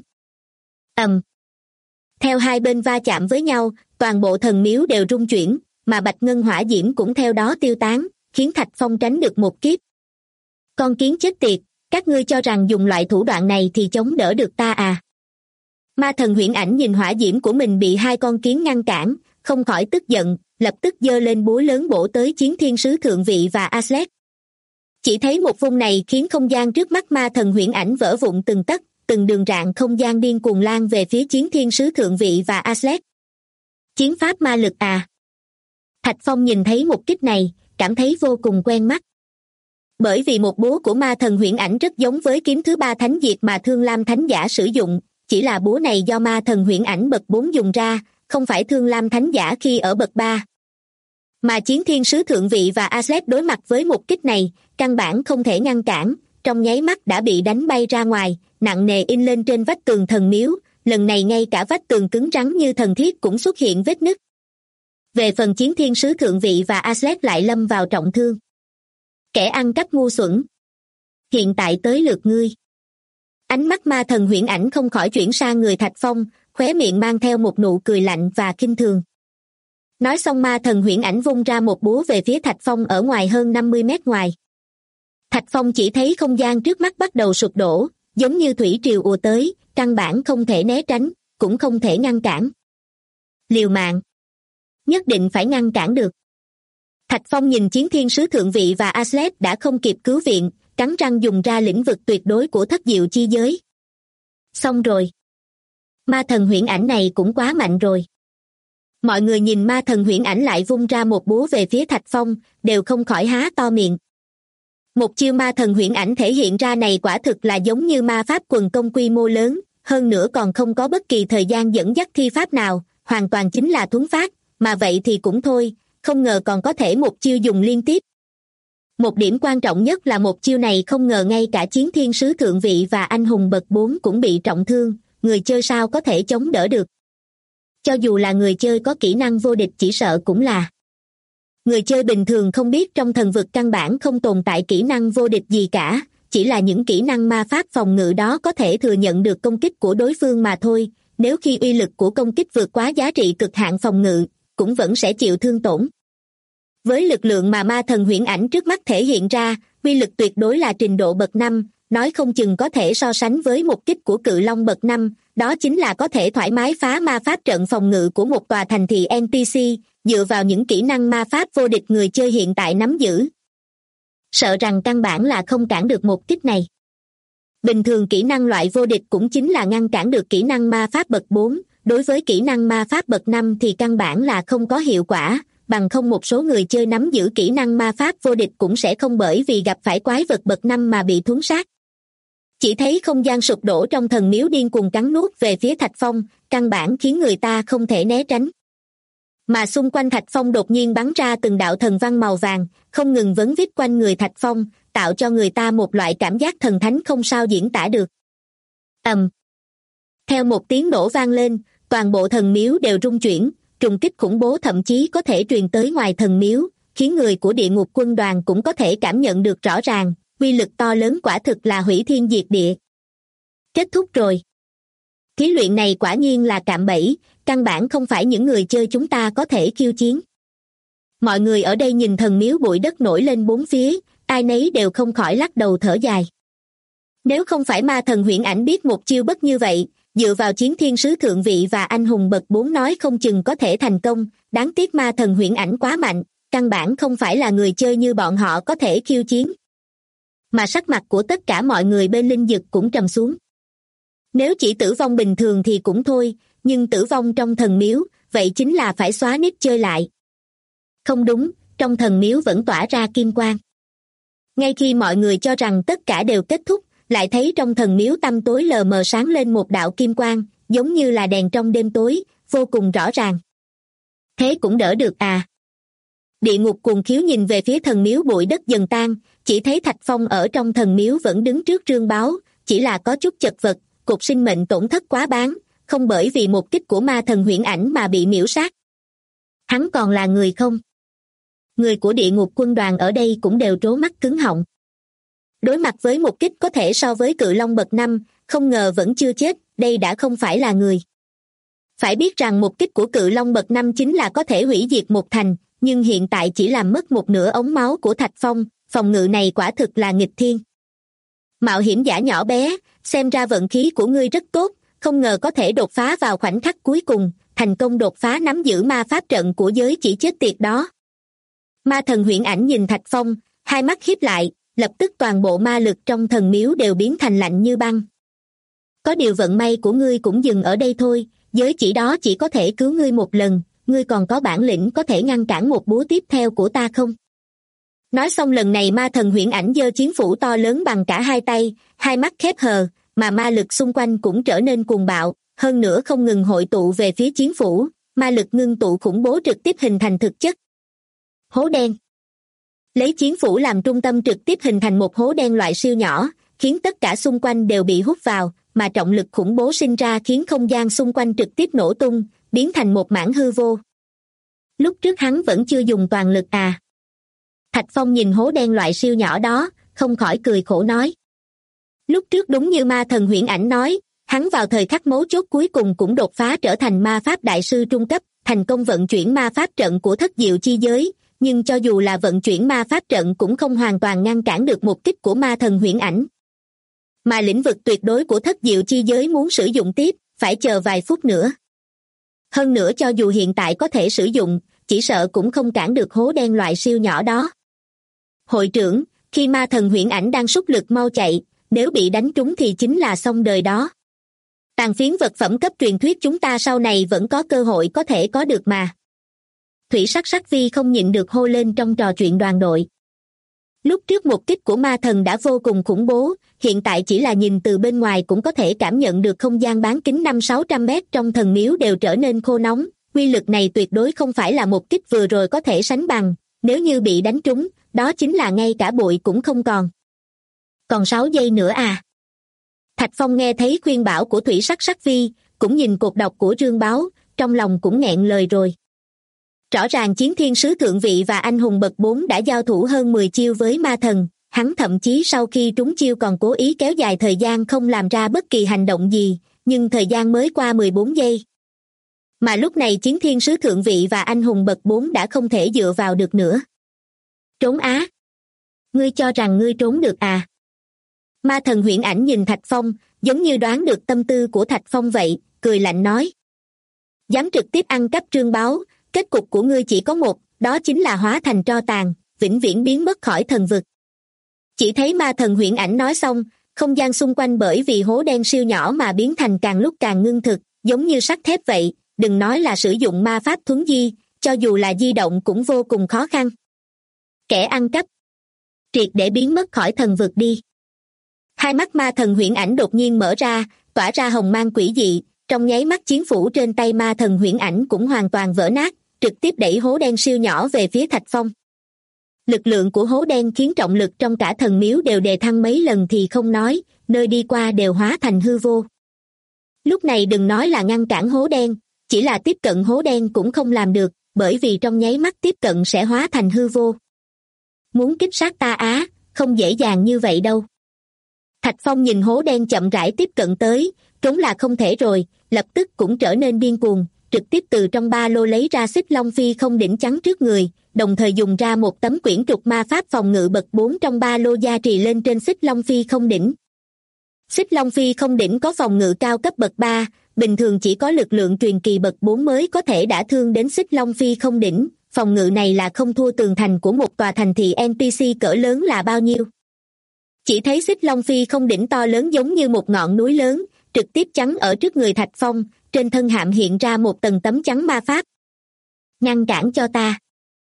Theo hai bên va chạm với nhau, toàn bộ thần miếu đều rung chuyển, mà bạch ngân hỏa diễm cũng theo đó tiêu tán, khiến Thạch Phong tránh được một kiếp. Con kiến chết tiệt, các ngươi cho rằng dùng loại thủ đoạn này thì chống đỡ được ta à? Ma thần Huyễn Ảnh nhìn hỏa diễm của mình bị hai con kiến ngăn cản, không khỏi tức giận, lập tức giơ lên búa lớn bổ tới Chiến Thiên Sứ Thượng Vị và Aslet. Chỉ thấy một vung này khiến không gian trước mắt ma thần Huyễn Ảnh vỡ vụn từng tấc, từng đường rạn không gian điên cuồng lan về phía Chiến Thiên Sứ Thượng Vị và Aslet. Chiến pháp ma lực à? Thạch Phong nhìn thấy một kích này, cảm thấy vô cùng quen mắt. Bởi vì một búa của ma thần Huyễn Ảnh rất giống với kiếm thứ 3 thánh diệt mà Thương Lam Thánh Giả sử dụng, chỉ là búa này do ma thần Huyễn Ảnh bậc 4 dùng ra, không phải Thương Lam Thánh Giả khi ở bậc 3. Mà Chiến Thiên Sứ Thượng Vị và Aslet đối mặt với một kích này, căn bản không thể ngăn cản, trong nháy mắt đã bị đánh bay ra ngoài, nặng nề in lên trên vách tường thần miếu, lần này ngay cả vách tường cứng rắn như thần thiết cũng xuất hiện vết nứt. Về phần Chiến Thiên Sứ Thượng Vị và Aslet lại lâm vào trọng thương. Kẻ ăn cắp ngu xuẩn. Hiện tại tới lượt ngươi. Ánh mắt ma thần Huyễn Ảnh không khỏi chuyển sang người Thạch Phong, khóe miệng mang theo một nụ cười lạnh và khinh thường. Nói xong ma thần Huyễn Ảnh vung ra một búa về phía Thạch Phong ở ngoài hơn 50 mét ngoài. Thạch Phong chỉ thấy không gian trước mắt bắt đầu sụp đổ, giống như thủy triều ùa tới, căn bản không thể né tránh, cũng không thể ngăn cản. Liều mạng. Nhất định phải ngăn cản được. Thạch Phong nhìn Chiến Thiên Sứ Thượng Vị và Aslet đã không kịp cứu viện, cắn răng dùng ra lĩnh vực tuyệt đối của thất diệu chi giới. Xong rồi. Ma thần Huyễn Ảnh này cũng quá mạnh rồi. Mọi người nhìn ma thần Huyễn Ảnh lại vung ra một búa về phía Thạch Phong, đều không khỏi há to miệng. Một chiêu ma thần Huyễn Ảnh thể hiện ra này quả thực là giống như ma pháp quần công quy mô lớn, hơn nữa còn không có bất kỳ thời gian dẫn dắt thi pháp nào, hoàn toàn chính là thuấn phát, mà vậy thì cũng thôi, không ngờ còn có thể một chiêu dùng liên tiếp. Một điểm quan trọng nhất là một chiêu này không ngờ ngay cả Chiến Thiên Sứ Thượng Vị và Anh Hùng bậc 4 cũng bị trọng thương, người chơi sao có thể chống đỡ được. Cho dù là người chơi có kỹ năng vô địch chỉ sợ cũng là. Người chơi bình thường không biết trong thần vực căn bản không tồn tại kỹ năng vô địch gì cả, chỉ là những kỹ năng ma pháp phòng ngự đó có thể thừa nhận được công kích của đối phương mà thôi, nếu khi uy lực của công kích vượt quá giá trị cực hạn phòng ngự, cũng vẫn sẽ chịu thương tổn. Với lực lượng mà ma thần Huyễn Ảnh trước mắt thể hiện ra, uy lực tuyệt đối là trình độ bậc 5, nói không chừng có thể so sánh với một kích của Cự Long bậc 5, đó chính là có thể thoải mái phá ma pháp trận phòng ngự của một tòa thành thị NPC, dựa vào những kỹ năng ma pháp vô địch người chơi hiện tại nắm giữ. Sợ rằng căn bản là không cản được một kích này. Bình thường kỹ năng loại vô địch cũng chính là ngăn cản được kỹ năng ma pháp bậc 4, đối với kỹ năng ma pháp bậc 5 thì căn bản là không có hiệu quả, bằng không một số người chơi nắm giữ kỹ năng ma pháp vô địch cũng sẽ không bởi vì gặp phải quái vật bậc 5 mà bị thuấn sát. Chỉ thấy không gian sụp đổ trong thần miếu điên cuồng cắn nuốt về phía Thạch Phong, căn bản khiến người ta không thể né tránh. Mà xung quanh Thạch Phong đột nhiên bắn ra từng đạo thần văn màu vàng, không ngừng vấn vít quanh người Thạch Phong, tạo cho người ta một loại cảm giác thần thánh không sao diễn tả được. Theo một tiếng nổ vang lên, toàn bộ thần miếu đều rung chuyển, trùng kích khủng bố thậm chí có thể truyền tới ngoài thần miếu, khiến người của địa ngục quân đoàn cũng có thể cảm nhận được rõ ràng, uy lực to lớn quả thực là hủy thiên diệt địa. Kết thúc rồi. Thí luyện này quả nhiên là cạm bẫy, căn bản không phải những người chơi chúng ta có thể khiêu chiến. Mọi người ở đây nhìn thần miếu bụi đất nổi lên bốn phía, ai nấy đều không khỏi lắc đầu thở dài. Nếu không phải ma thần Huyễn Ảnh biết một chiêu bất như vậy, dựa vào Chiến Thiên Sứ Thượng Vị và Anh Hùng bậc 4 nói không chừng có thể thành công, đáng tiếc ma thần Huyễn Ảnh quá mạnh, căn bản không phải là người chơi như bọn họ có thể khiêu chiến. Mà sắc mặt của tất cả mọi người bên linh dực cũng trầm xuống. Nếu chỉ tử vong bình thường thì cũng thôi, nhưng tử vong trong thần miếu, vậy chính là phải xóa nít chơi lại. Không đúng, trong thần miếu vẫn tỏa ra kim quang. Ngay khi mọi người cho rằng tất cả đều kết thúc, lại thấy trong thần miếu tăm tối lờ mờ sáng lên một đạo kim quang, giống như là đèn trong đêm tối, vô cùng rõ ràng. Thế cũng đỡ được à. Địa ngục cuồng khiếu nhìn về phía thần miếu bụi đất dần tan, chỉ thấy Thạch Phong ở trong thần miếu vẫn đứng trước trương báo, chỉ là có chút chật vật, cục sinh mệnh tổn thất quá đáng, không bởi vì một kích của ma thần huyễn ảnh mà bị miễu sát. Hắn còn là người không? Người của địa ngục quân đoàn ở đây cũng đều trố mắt cứng họng. Đối mặt với một kích có thể so với cự long bậc 5, không ngờ vẫn chưa chết, đây đã không phải là người. Phải biết rằng một kích của cự long bậc 5 chính là có thể hủy diệt một thành, nhưng hiện tại chỉ làm mất một nửa ống máu của Thạch Phong, phòng ngự này quả thực là nghịch thiên. Mạo hiểm giả nhỏ bé, xem ra vận khí của ngươi rất tốt, không ngờ có thể đột phá vào khoảnh khắc cuối cùng, thành công đột phá nắm giữ ma pháp trận của giới chỉ chết tiệt đó. Ma thần huyễn ảnh nhìn Thạch Phong, hai mắt híp lại, lập tức toàn bộ ma lực trong thần miếu đều biến thành lạnh như băng. Có điều vận may của ngươi cũng dừng ở đây thôi, giới chỉ đó chỉ có thể cứu ngươi một lần, ngươi còn có bản lĩnh có thể ngăn cản một búa tiếp theo của ta không? Nói xong lần này ma thần huyễn ảnh giơ chiến phủ to lớn bằng cả hai tay, hai mắt khép hờ, mà ma lực xung quanh cũng trở nên cuồng bạo, hơn nữa không ngừng hội tụ về phía chiến phủ, ma lực ngưng tụ khủng bố trực tiếp hình thành thực chất. Hố đen. Lấy chiến phủ làm trung tâm trực tiếp hình thành một hố đen loại siêu nhỏ, khiến tất cả xung quanh đều bị hút vào, mà trọng lực khủng bố sinh ra khiến không gian xung quanh trực tiếp nổ tung, biến thành một mảng hư vô. Lúc trước hắn vẫn chưa dùng toàn lực à? Thạch Phong nhìn hố đen loại siêu nhỏ đó, không khỏi cười khổ nói. Lúc trước đúng như ma thần huyễn ảnh nói, hắn vào thời khắc mấu chốt cuối cùng cũng đột phá trở thành ma pháp đại sư trung cấp, thành công vận chuyển ma pháp trận của thất diệu chi giới, nhưng cho dù là vận chuyển ma pháp trận cũng không hoàn toàn ngăn cản được một kích của ma thần huyễn ảnh. Mà lĩnh vực tuyệt đối của thất diệu chi giới muốn sử dụng tiếp, phải chờ vài phút nữa. Hơn nữa cho dù hiện tại có thể sử dụng, chỉ sợ cũng không cản được hố đen loại siêu nhỏ đó. Hội trưởng, khi ma thần huyễn ảnh đang sút lực mau chạy, nếu bị đánh trúng thì chính là xong đời đó. Tàn phiến vật phẩm cấp truyền thuyết chúng ta sau này vẫn có cơ hội có thể có được mà. Thủy Sắc Sắc Vi không nhịn được hô lên trong trò chuyện đoàn đội. Lúc trước một kích của ma thần đã vô cùng khủng bố, hiện tại chỉ là nhìn từ bên ngoài cũng có thể cảm nhận được không gian bán kính 500-600 mét trong thần miếu đều trở nên khô nóng, uy lực này tuyệt đối không phải là một kích vừa rồi có thể sánh bằng, nếu như bị đánh trúng, đó chính là ngay cả bụi cũng không còn. Còn 6 giây nữa à? Thạch Phong nghe thấy khuyên bảo của Thủy Sắc Sắc Vi, cũng nhìn cột đọc của Trương Báo, trong lòng cũng nghẹn lời rồi. Rõ ràng chiến thiên sứ thượng vị và anh hùng bậc 4 đã giao thủ hơn 10 chiêu với ma thần, hắn thậm chí sau khi trúng chiêu còn cố ý kéo dài thời gian không làm ra bất kỳ hành động gì, nhưng thời gian mới qua 14 giây. Mà lúc này chiến thiên sứ thượng vị và anh hùng bậc 4 đã không thể dựa vào được nữa. Trốn á? Ngươi cho rằng ngươi trốn được à? Ma thần huyễn ảnh nhìn Thạch Phong, giống như đoán được tâm tư của Thạch Phong vậy, cười lạnh nói. Dám trực tiếp ăn cắp Trương Báo, kết cục của ngươi chỉ có một, đó chính là hóa thành tro tàn, vĩnh viễn biến mất khỏi thần vực. Chỉ thấy ma thần huyễn ảnh nói xong, không gian xung quanh bởi vì hố đen siêu nhỏ mà biến thành càng lúc càng ngưng thực, giống như sắt thép vậy, đừng nói là sử dụng ma pháp thuấn di, cho dù là di động cũng vô cùng khó khăn. Kẻ ăn cắp, triệt để biến mất khỏi thần vực đi. Hai mắt ma thần huyễn ảnh đột nhiên mở ra, tỏa ra hồng mang quỷ dị, trong nháy mắt chiến phủ trên tay ma thần huyễn ảnh cũng hoàn toàn vỡ nát, trực tiếp đẩy hố đen siêu nhỏ về phía Thạch Phong. Lực lượng của hố đen khiến trọng lực trong cả thần miếu đều đề thăng mấy lần thì không nói, nơi đi qua đều hóa thành hư vô. Lúc này đừng nói là ngăn cản hố đen, chỉ là tiếp cận hố đen cũng không làm được, bởi vì trong nháy mắt tiếp cận sẽ hóa thành hư vô. Muốn kích sát ta á, không dễ dàng như vậy đâu. Thạch Phong nhìn hố đen chậm rãi tiếp cận tới, trốn là không thể rồi, lập tức cũng trở nên điên cuồng, trực tiếp từ trong ba lô lấy ra xích long phi không đỉnh chắn trước người, đồng thời dùng ra một tấm quyển trục ma pháp phòng ngự bậc 4 trong ba lô gia trì lên trên xích long phi không đỉnh. Xích long phi không đỉnh có phòng ngự cao cấp bậc 3, bình thường chỉ có lực lượng truyền kỳ bậc 4 mới có thể đả thương đến xích long phi không đỉnh, phòng ngự này là không thua tường thành của một tòa thành thị NPC cỡ lớn là bao nhiêu. Chỉ thấy xích long phi không đỉnh to lớn giống như một ngọn núi lớn, trực tiếp chắn ở trước người Thạch Phong, trên thân hạm hiện ra một tầng tấm chắn ma pháp. Ngăn cản cho ta.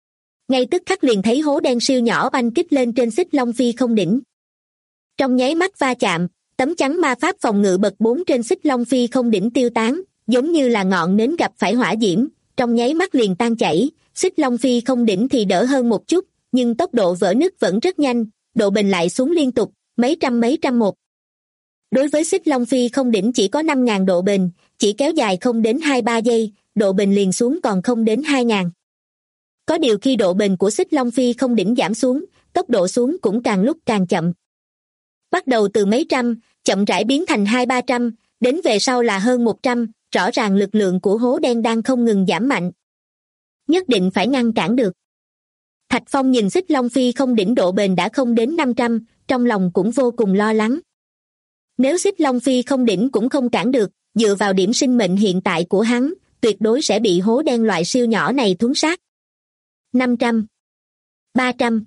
Ngay tức khắc liền thấy hố đen siêu nhỏ oanh kích lên trên xích long phi không đỉnh. Trong nháy mắt va chạm, tấm chắn ma pháp phòng ngự bậc 4 trên xích long phi không đỉnh tiêu tán, giống như là ngọn nến gặp phải hỏa diễm, trong nháy mắt liền tan chảy. Xích long phi không đỉnh thì đỡ hơn một chút, nhưng tốc độ vỡ nứt vẫn rất nhanh, độ bền lại xuống liên tục, mấy trăm một. Đối với xích long phi không đỉnh chỉ có 5.000 độ bền, chỉ kéo dài không đến 2-3 giây, độ bền liền xuống còn không đến 2.000. Có điều khi độ bền của xích long phi không đỉnh giảm xuống, tốc độ xuống cũng càng lúc càng chậm. Bắt đầu từ mấy trăm, chậm rãi biến thành 200-300, đến về sau là hơn 100, rõ ràng lực lượng của hố đen đang không ngừng giảm mạnh. Nhất định phải ngăn cản được. Thạch Phong nhìn xích long phi không đỉnh độ bền đã không đến 500, trong lòng cũng vô cùng lo lắng. Nếu xích long phi không đỉnh cũng không cản được, dựa vào điểm sinh mệnh hiện tại của hắn, tuyệt đối sẽ bị hố đen loại siêu nhỏ này thuấn sát. 500, 300,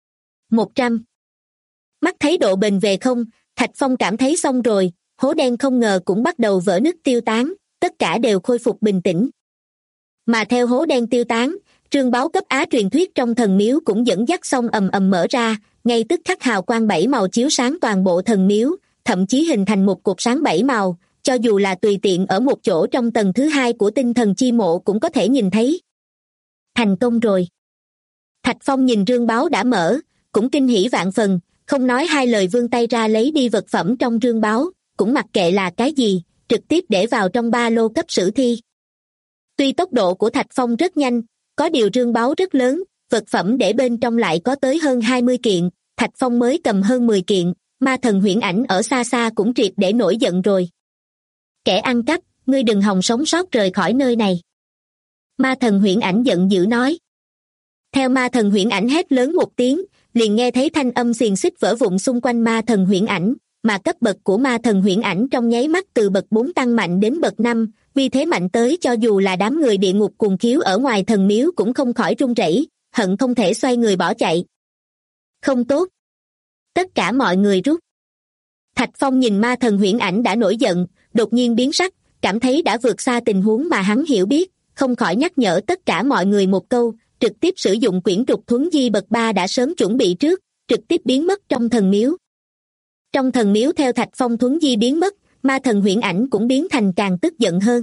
100. Mắt thấy độ bền về không, Thạch Phong cảm thấy xong rồi, hố đen không ngờ cũng bắt đầu vỡ nứt tiêu tán, tất cả đều khôi phục bình tĩnh. Mà theo hố đen tiêu tán, trương báu cấp Á truyền thuyết trong thần miếu cũng dẫn dắt xong ầm ầm mở ra, ngay tức khắc hào quang 7 màu chiếu sáng toàn bộ thần miếu, thậm chí hình thành một cột sáng 7 màu, cho dù là tùy tiện ở một chỗ trong tầng thứ 2 của tinh thần chi mộ cũng có thể nhìn thấy. Thành công rồi. Thạch Phong nhìn trương báu đã mở, cũng kinh hỉ vạn phần, không nói hai lời vươn tay ra lấy đi vật phẩm trong trương báu, cũng mặc kệ là cái gì, trực tiếp để vào trong ba lô cấp sử thi. Tuy tốc độ của Thạch Phong rất nhanh, có điều trương báu rất lớn, vật phẩm để bên trong lại có tới hơn 20 kiện, Thạch Phong mới cầm hơn 10 kiện, ma thần huyễn ảnh ở xa xa cũng triệt để nổi giận rồi. Kẻ ăn cắp, ngươi đừng hòng sống sót rời khỏi nơi này. Ma thần huyễn ảnh giận dữ nói. Theo ma thần huyễn ảnh hét lớn một tiếng, liền nghe thấy thanh âm xiềng xích vỡ vụn xung quanh ma thần huyễn ảnh, mà cấp bậc của ma thần huyễn ảnh trong nháy mắt từ bậc 4 tăng mạnh đến bậc 5, vì thế mạnh tới cho dù là đám người địa ngục cuồng khiếu ở ngoài thần miếu cũng không khỏi run rẩy, hận không thể xoay người bỏ chạy. Không tốt. Tất cả mọi người rút. Thạch Phong nhìn ma thần huyễn ảnh đã nổi giận, đột nhiên biến sắc, cảm thấy đã vượt xa tình huống mà hắn hiểu biết, không khỏi nhắc nhở tất cả mọi người một câu, trực tiếp sử dụng quyển trục thuấn di bậc 3 đã sớm chuẩn bị trước, trực tiếp biến mất trong thần miếu. Trong thần miếu theo Thạch Phong thuấn di biến mất, ma thần huyễn ảnh cũng biến thành càng tức giận hơn.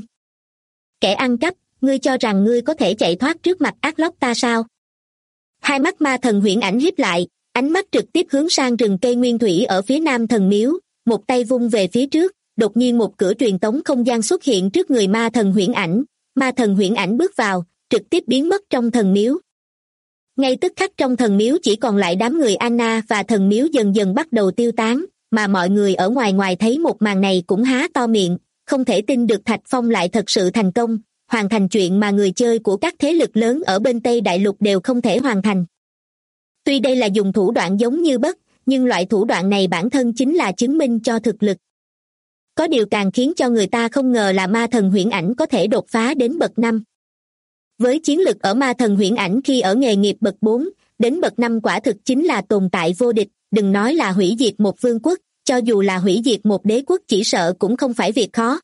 Kẻ ăn cắp, ngươi cho rằng ngươi có thể chạy thoát trước mặt ác lóc ta sao? Hai mắt ma thần huyễn ảnh híp lại, ánh mắt trực tiếp hướng sang rừng cây nguyên thủy ở phía nam thần miếu, một tay vung về phía trước, đột nhiên một cửa truyền tống không gian xuất hiện trước người ma thần huyễn ảnh, ma thần huyễn ảnh bước vào, trực tiếp biến mất trong thần miếu. Ngay tức khắc trong thần miếu chỉ còn lại đám người Anna và thần miếu dần dần bắt đầu tiêu tán, mà mọi người ở ngoài thấy một màn này cũng há to miệng, không thể tin được Thạch Phong lại thật sự thành công, hoàn thành chuyện mà người chơi của các thế lực lớn ở bên Tây Đại Lục đều không thể hoàn thành. Tuy đây là dùng thủ đoạn giống như bất, nhưng loại thủ đoạn này bản thân chính là chứng minh cho thực lực. Có điều càng khiến cho người ta không ngờ là ma thần huyễn ảnh có thể đột phá đến bậc 5. Với chiến lực ở ma thần huyễn ảnh khi ở nghề nghiệp bậc 4, đến bậc 5 quả thực chính là tồn tại vô địch, đừng nói là hủy diệt một vương quốc, cho dù là hủy diệt một đế quốc chỉ sợ cũng không phải việc khó.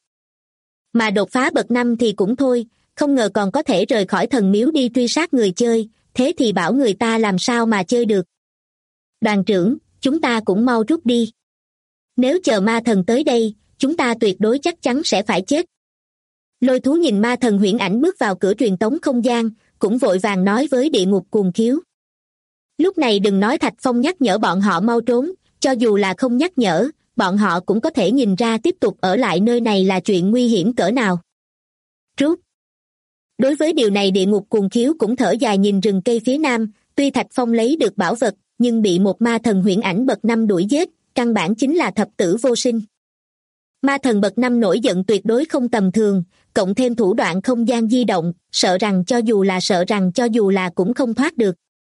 Mà đột phá bậc 5 thì cũng thôi, không ngờ còn có thể rời khỏi thần miếu đi truy sát người chơi, thế thì bảo người ta làm sao mà chơi được. Đoàn trưởng, chúng ta cũng mau rút đi. Nếu chờ ma thần tới đây, chúng ta tuyệt đối chắc chắn sẽ phải chết. Lôi thú nhìn ma thần huyễn ảnh bước vào cửa truyền tống không gian, cũng vội vàng nói với địa ngục cuồng khiếu. Lúc này đừng nói Thạch Phong nhắc nhở bọn họ mau trốn, cho dù là không nhắc nhở, bọn họ cũng có thể nhìn ra tiếp tục ở lại nơi này là chuyện nguy hiểm cỡ nào. Rút. Đối với điều này địa ngục cuồng khiếu cũng thở dài nhìn rừng cây phía nam, tuy Thạch Phong lấy được bảo vật, nhưng bị một ma thần huyễn ảnh bậc 5 đuổi giết, căn bản chính là thập tử vô sinh. Ma thần bậc 5 nổi giận tuyệt đối không tầm thường, cộng thêm thủ đoạn không gian di động, sợ rằng cho dù là cũng không thoát được.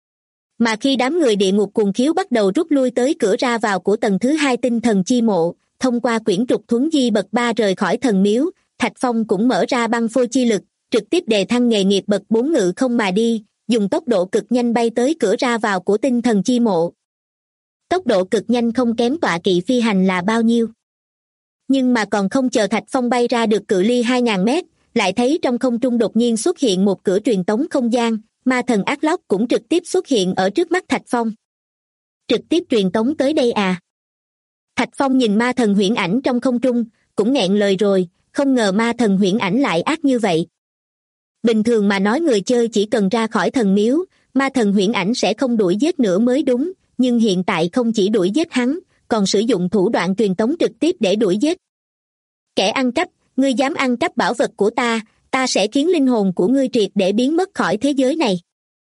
Mà khi đám người địa ngục cuồng khiếu bắt đầu rút lui tới cửa ra vào của tầng thứ 2 tinh thần chi mộ, thông qua quyển trục thuấn di bậc 3 rời khỏi thần miếu, Thạch Phong cũng mở ra băng phôi chi lực, trực tiếp đề thăng nghề nghiệp bậc 4 ngự không mà đi, dùng tốc độ cực nhanh bay tới cửa ra vào của tinh thần chi mộ. Tốc độ cực nhanh không kém tọa kỵ phi hành là bao nhiêu. Nhưng mà còn không chờ Thạch Phong bay ra được cự ly 2.000 mét, lại thấy trong không trung đột nhiên xuất hiện một cửa truyền tống không gian, ma thần ác lóc cũng trực tiếp xuất hiện ở trước mắt Thạch Phong. Trực tiếp truyền tống tới đây à? Thạch Phong nhìn ma thần huyễn ảnh trong không trung, cũng nghẹn lời rồi, không ngờ ma thần huyễn ảnh lại ác như vậy. Bình thường mà nói người chơi chỉ cần ra khỏi thần miếu, ma thần huyễn ảnh sẽ không đuổi giết nữa mới đúng, nhưng hiện tại không chỉ đuổi giết hắn, còn sử dụng thủ đoạn truyền tống trực tiếp để đuổi giết. Kẻ ăn cắp, ngươi dám ăn cắp bảo vật của ta sẽ khiến linh hồn của ngươi triệt để biến mất khỏi thế giới này.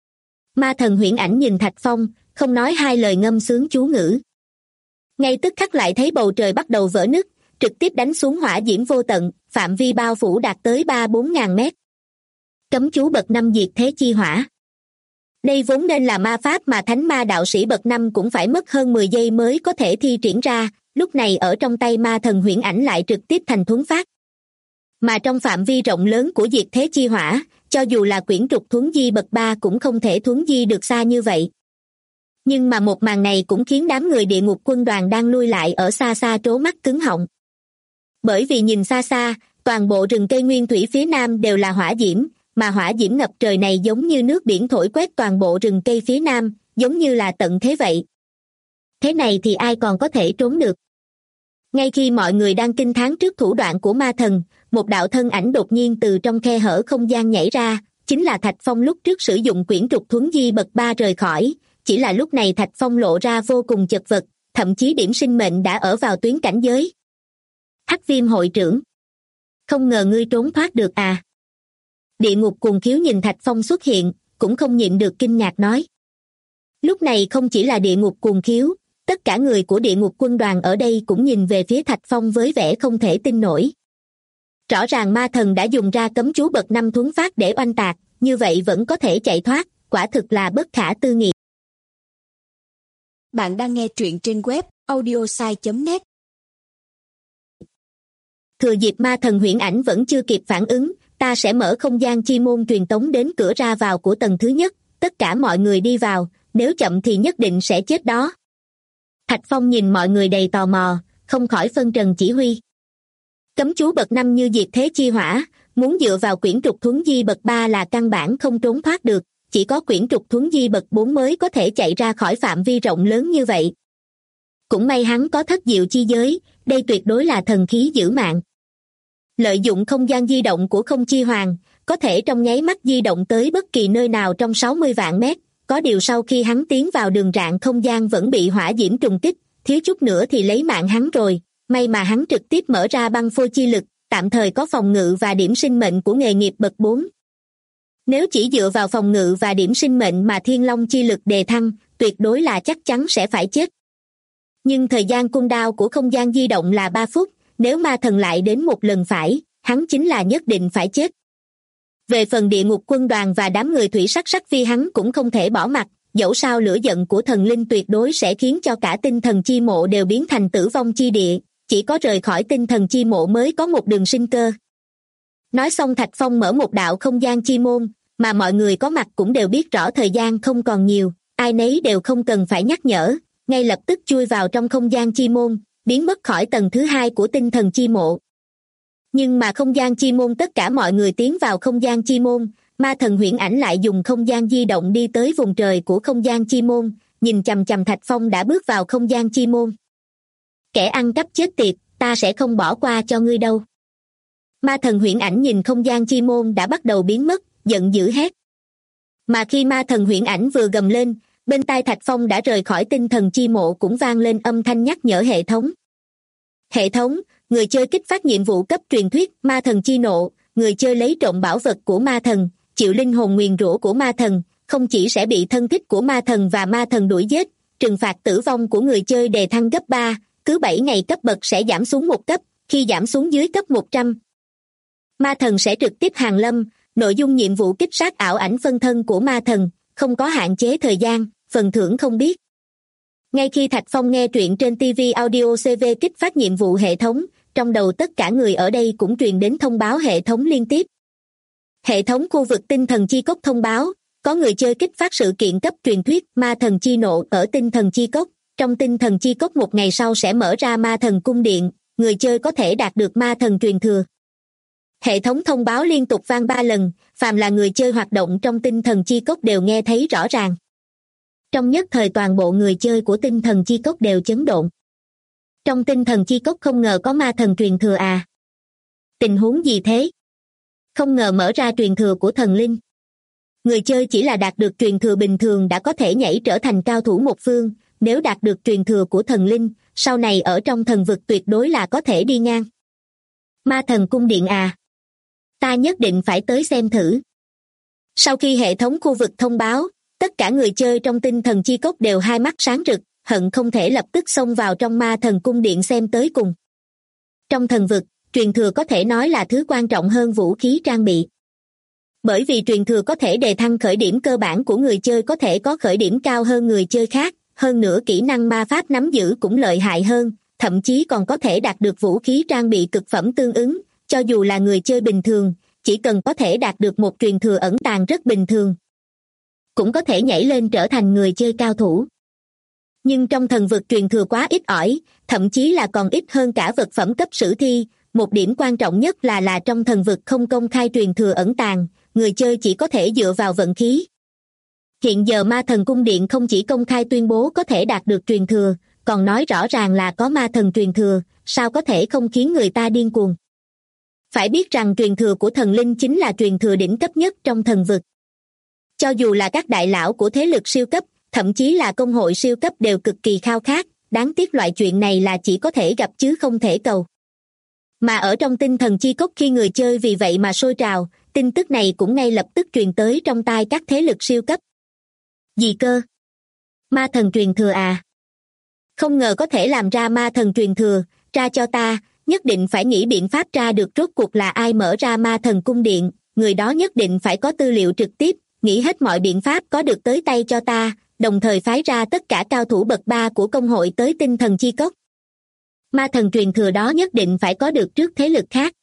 Ma thần huyễn ảnh nhìn Thạch Phong, không nói hai lời ngâm sướng chú ngữ. Ngay tức khắc lại thấy bầu trời bắt đầu vỡ nứt, trực tiếp đánh xuống hỏa diễm vô tận, phạm vi bao phủ đạt tới 3-4 ngàn mét. Cấm chú bậc 5 diệt thế chi hỏa. Đây vốn nên là ma pháp mà thánh ma đạo sĩ bậc 5 cũng phải mất hơn 10 giây mới có thể thi triển ra, lúc này ở trong tay ma thần huyễn ảnh lại trực tiếp thành thuấn phát. Mà trong phạm vi rộng lớn của diệt thế chi hỏa, cho dù là quyển trục thuấn di bậc 3 cũng không thể thuấn di được xa như vậy. Nhưng mà một màn này cũng khiến đám người địa ngục quân đoàn đang lui lại ở xa xa trố mắt cứng họng. Bởi vì nhìn xa xa, toàn bộ rừng cây nguyên thủy phía nam đều là hỏa diễm, mà hỏa diễm ngập trời này giống như nước biển thổi quét toàn bộ rừng cây phía nam, giống như là tận thế vậy. Thế này thì ai còn có thể trốn được? Ngay khi mọi người đang kinh thán trước thủ đoạn của ma thần, một đạo thân ảnh đột nhiên từ trong khe hở không gian nhảy ra, chính là Thạch Phong lúc trước sử dụng quyển trục thuấn di bậc 3 rời khỏi, chỉ là lúc này Thạch Phong lộ ra vô cùng chật vật, thậm chí điểm sinh mệnh đã ở vào tuyến cảnh giới. Hắc Viêm hội trưởng, không ngờ ngươi trốn thoát được à? Địa ngục cuồng khiếu nhìn Thạch Phong xuất hiện, cũng không nhịn được kinh ngạc nói. Lúc này không chỉ là địa ngục cuồng khiếu, tất cả người của địa ngục quân đoàn ở đây cũng nhìn về phía Thạch Phong với vẻ không thể tin nổi. Rõ ràng ma thần đã dùng ra cấm chú bậc 5 thuấn phát để oanh tạc, như vậy vẫn có thể chạy thoát, quả thực là bất khả tư nghị. Bạn đang nghe truyện trên web audiosai.net. Thừa dịp ma thần huyễn ảnh vẫn chưa kịp phản ứng, ta sẽ mở không gian chi môn truyền tống đến cửa ra vào của tầng thứ nhất, tất cả mọi người đi vào, nếu chậm thì nhất định sẽ chết đó. Thạch Phong nhìn mọi người đầy tò mò, không khỏi phân trần chỉ huy. Cấm chú bậc 5 như diệt thế chi hỏa, muốn dựa vào quyển trục thuấn di bậc 3 là căn bản không trốn thoát được, chỉ có quyển trục thuấn di bậc 4 mới có thể chạy ra khỏi phạm vi rộng lớn như vậy. Cũng may hắn có thất diệu chi giới, đây tuyệt đối là thần khí giữ mạng. Lợi dụng không gian di động của không chi hoàng, có thể trong nháy mắt di động tới bất kỳ nơi nào trong 60 vạn mét, có điều sau khi hắn tiến vào đường rạn không gian vẫn bị hỏa diễm trùng kích, thiếu chút nữa thì lấy mạng hắn rồi, may mà hắn trực tiếp mở ra băng phôi chi lực, tạm thời có phòng ngự và điểm sinh mệnh của nghề nghiệp bậc 4. Nếu chỉ dựa vào phòng ngự và điểm sinh mệnh mà thiên long chi lực đề thăng, tuyệt đối là chắc chắn sẽ phải chết. Nhưng thời gian cooldown của không gian di động là 3 phút, nếu ma thần lại đến một lần phải, hắn chính là nhất định phải chết. Về phần địa ngục quân đoàn và đám người thủy sắc sắc phi hắn cũng không thể bỏ mặc, dẫu sao lửa giận của thần linh tuyệt đối sẽ khiến cho cả tinh thần chi mộ đều biến thành tử vong chi địa, chỉ có rời khỏi tinh thần chi mộ mới có một đường sinh cơ. Nói xong Thạch Phong mở một đạo không gian chi môn, mà mọi người có mặt cũng đều biết rõ thời gian không còn nhiều, ai nấy đều không cần phải nhắc nhở, ngay lập tức chui vào trong không gian chi môn, biến mất khỏi tầng thứ 2 của tinh thần chi mộ. Nhưng mà không gian chi môn tất cả mọi người tiến vào không gian chi môn, ma thần huyễn ảnh lại dùng không gian di động đi tới vùng trời của không gian chi môn, nhìn chằm chằm Thạch Phong đã bước vào không gian chi môn. Kẻ ăn cắp chết tiệt, ta sẽ không bỏ qua cho ngươi đâu. Ma thần huyễn ảnh nhìn không gian chi môn đã bắt đầu biến mất, giận dữ hét. Mà khi ma thần huyễn ảnh vừa gầm lên, bên tai Thạch Phong đã rời khỏi tinh thần chi mộ cũng vang lên âm thanh nhắc nhở hệ thống. Hệ thống, người chơi kích phát nhiệm vụ cấp truyền thuyết ma thần chi nộ, người chơi lấy trộm bảo vật của ma thần, chịu linh hồn nguyền rủa của ma thần, không chỉ sẽ bị thân thích của ma thần và ma thần đuổi giết, trừng phạt tử vong của người chơi đề thăng gấp 3, cứ 7 ngày cấp bậc sẽ giảm xuống một cấp, khi giảm xuống dưới cấp 100. Ma thần sẽ trực tiếp hàng lâm, nội dung nhiệm vụ kích sát ảo ảnh phân thân của ma thần, không có hạn chế thời gian, phần thưởng không biết. Ngay khi Thạch Phong nghe truyện trên TV Audio CV kích phát nhiệm vụ hệ thống, trong đầu tất cả người ở đây cũng truyền đến thông báo hệ thống liên tiếp. Hệ thống khu vực tinh thần chi cốc thông báo, có người chơi kích phát sự kiện cấp truyền thuyết ma thần chi nộ ở tinh thần chi cốc. Trong tinh thần chi cốc một ngày sau sẽ mở ra ma thần cung điện, người chơi có thể đạt được ma thần truyền thừa. Hệ thống thông báo liên tục vang 3 lần, phàm là người chơi hoạt động trong tinh thần chi cốc đều nghe thấy rõ ràng. Trong nhất thời toàn bộ người chơi của tinh thần chi cốc đều chấn động. Trong tinh thần chi cốc không ngờ có ma thần truyền thừa à? Tình huống gì thế? Không ngờ mở ra truyền thừa của thần linh. Người chơi chỉ là đạt được truyền thừa bình thường đã có thể nhảy trở thành cao thủ một phương, nếu đạt được truyền thừa của thần linh, sau này ở trong thần vực tuyệt đối là có thể đi ngang. Ma thần cung điện à? Ta nhất định phải tới xem thử. Sau khi hệ thống khu vực thông báo, tất cả người chơi trong tinh thần chi cốc đều hai mắt sáng rực, hận không thể lập tức xông vào trong ma thần cung điện xem tới cùng. Trong thần vực, truyền thừa có thể nói là thứ quan trọng hơn vũ khí trang bị. Bởi vì truyền thừa có thể đề thăng khởi điểm cơ bản của người chơi có thể có khởi điểm cao hơn người chơi khác, hơn nữa kỹ năng ma pháp nắm giữ cũng lợi hại hơn, thậm chí còn có thể đạt được vũ khí trang bị cực phẩm tương ứng, cho dù là người chơi bình thường, chỉ cần có thể đạt được một truyền thừa ẩn tàng rất bình thường, cũng có thể nhảy lên trở thành người chơi cao thủ. Nhưng trong thần vực truyền thừa quá ít ỏi, thậm chí là còn ít hơn cả vật phẩm cấp sử thi, một điểm quan trọng nhất là trong thần vực không công khai truyền thừa ẩn tàng, người chơi chỉ có thể dựa vào vận khí. Hiện giờ ma thần cung điện không chỉ công khai tuyên bố có thể đạt được truyền thừa, còn nói rõ ràng là có ma thần truyền thừa, sao có thể không khiến người ta điên cuồng. Phải biết rằng truyền thừa của thần linh chính là truyền thừa đỉnh cấp nhất trong thần vực. Cho dù là các đại lão của thế lực siêu cấp, thậm chí là công hội siêu cấp đều cực kỳ khao khát, đáng tiếc loại chuyện này là chỉ có thể gặp chứ không thể cầu. Mà ở trong tinh thần chi cốc khi người chơi vì vậy mà sôi trào, tin tức này cũng ngay lập tức truyền tới trong tai các thế lực siêu cấp. Gì cơ? Ma thần truyền thừa à? Không ngờ có thể làm ra ma thần truyền thừa, tra cho ta, nhất định phải nghĩ biện pháp tra được rốt cuộc là ai mở ra ma thần cung điện, người đó nhất định phải có tư liệu trực tiếp, nghĩ hết mọi biện pháp có được tới tay cho ta, đồng thời phái ra tất cả cao thủ bậc 3 của công hội tới tinh thần chi cốc. Ma thần truyền thừa đó nhất định phải có được trước thế lực khác.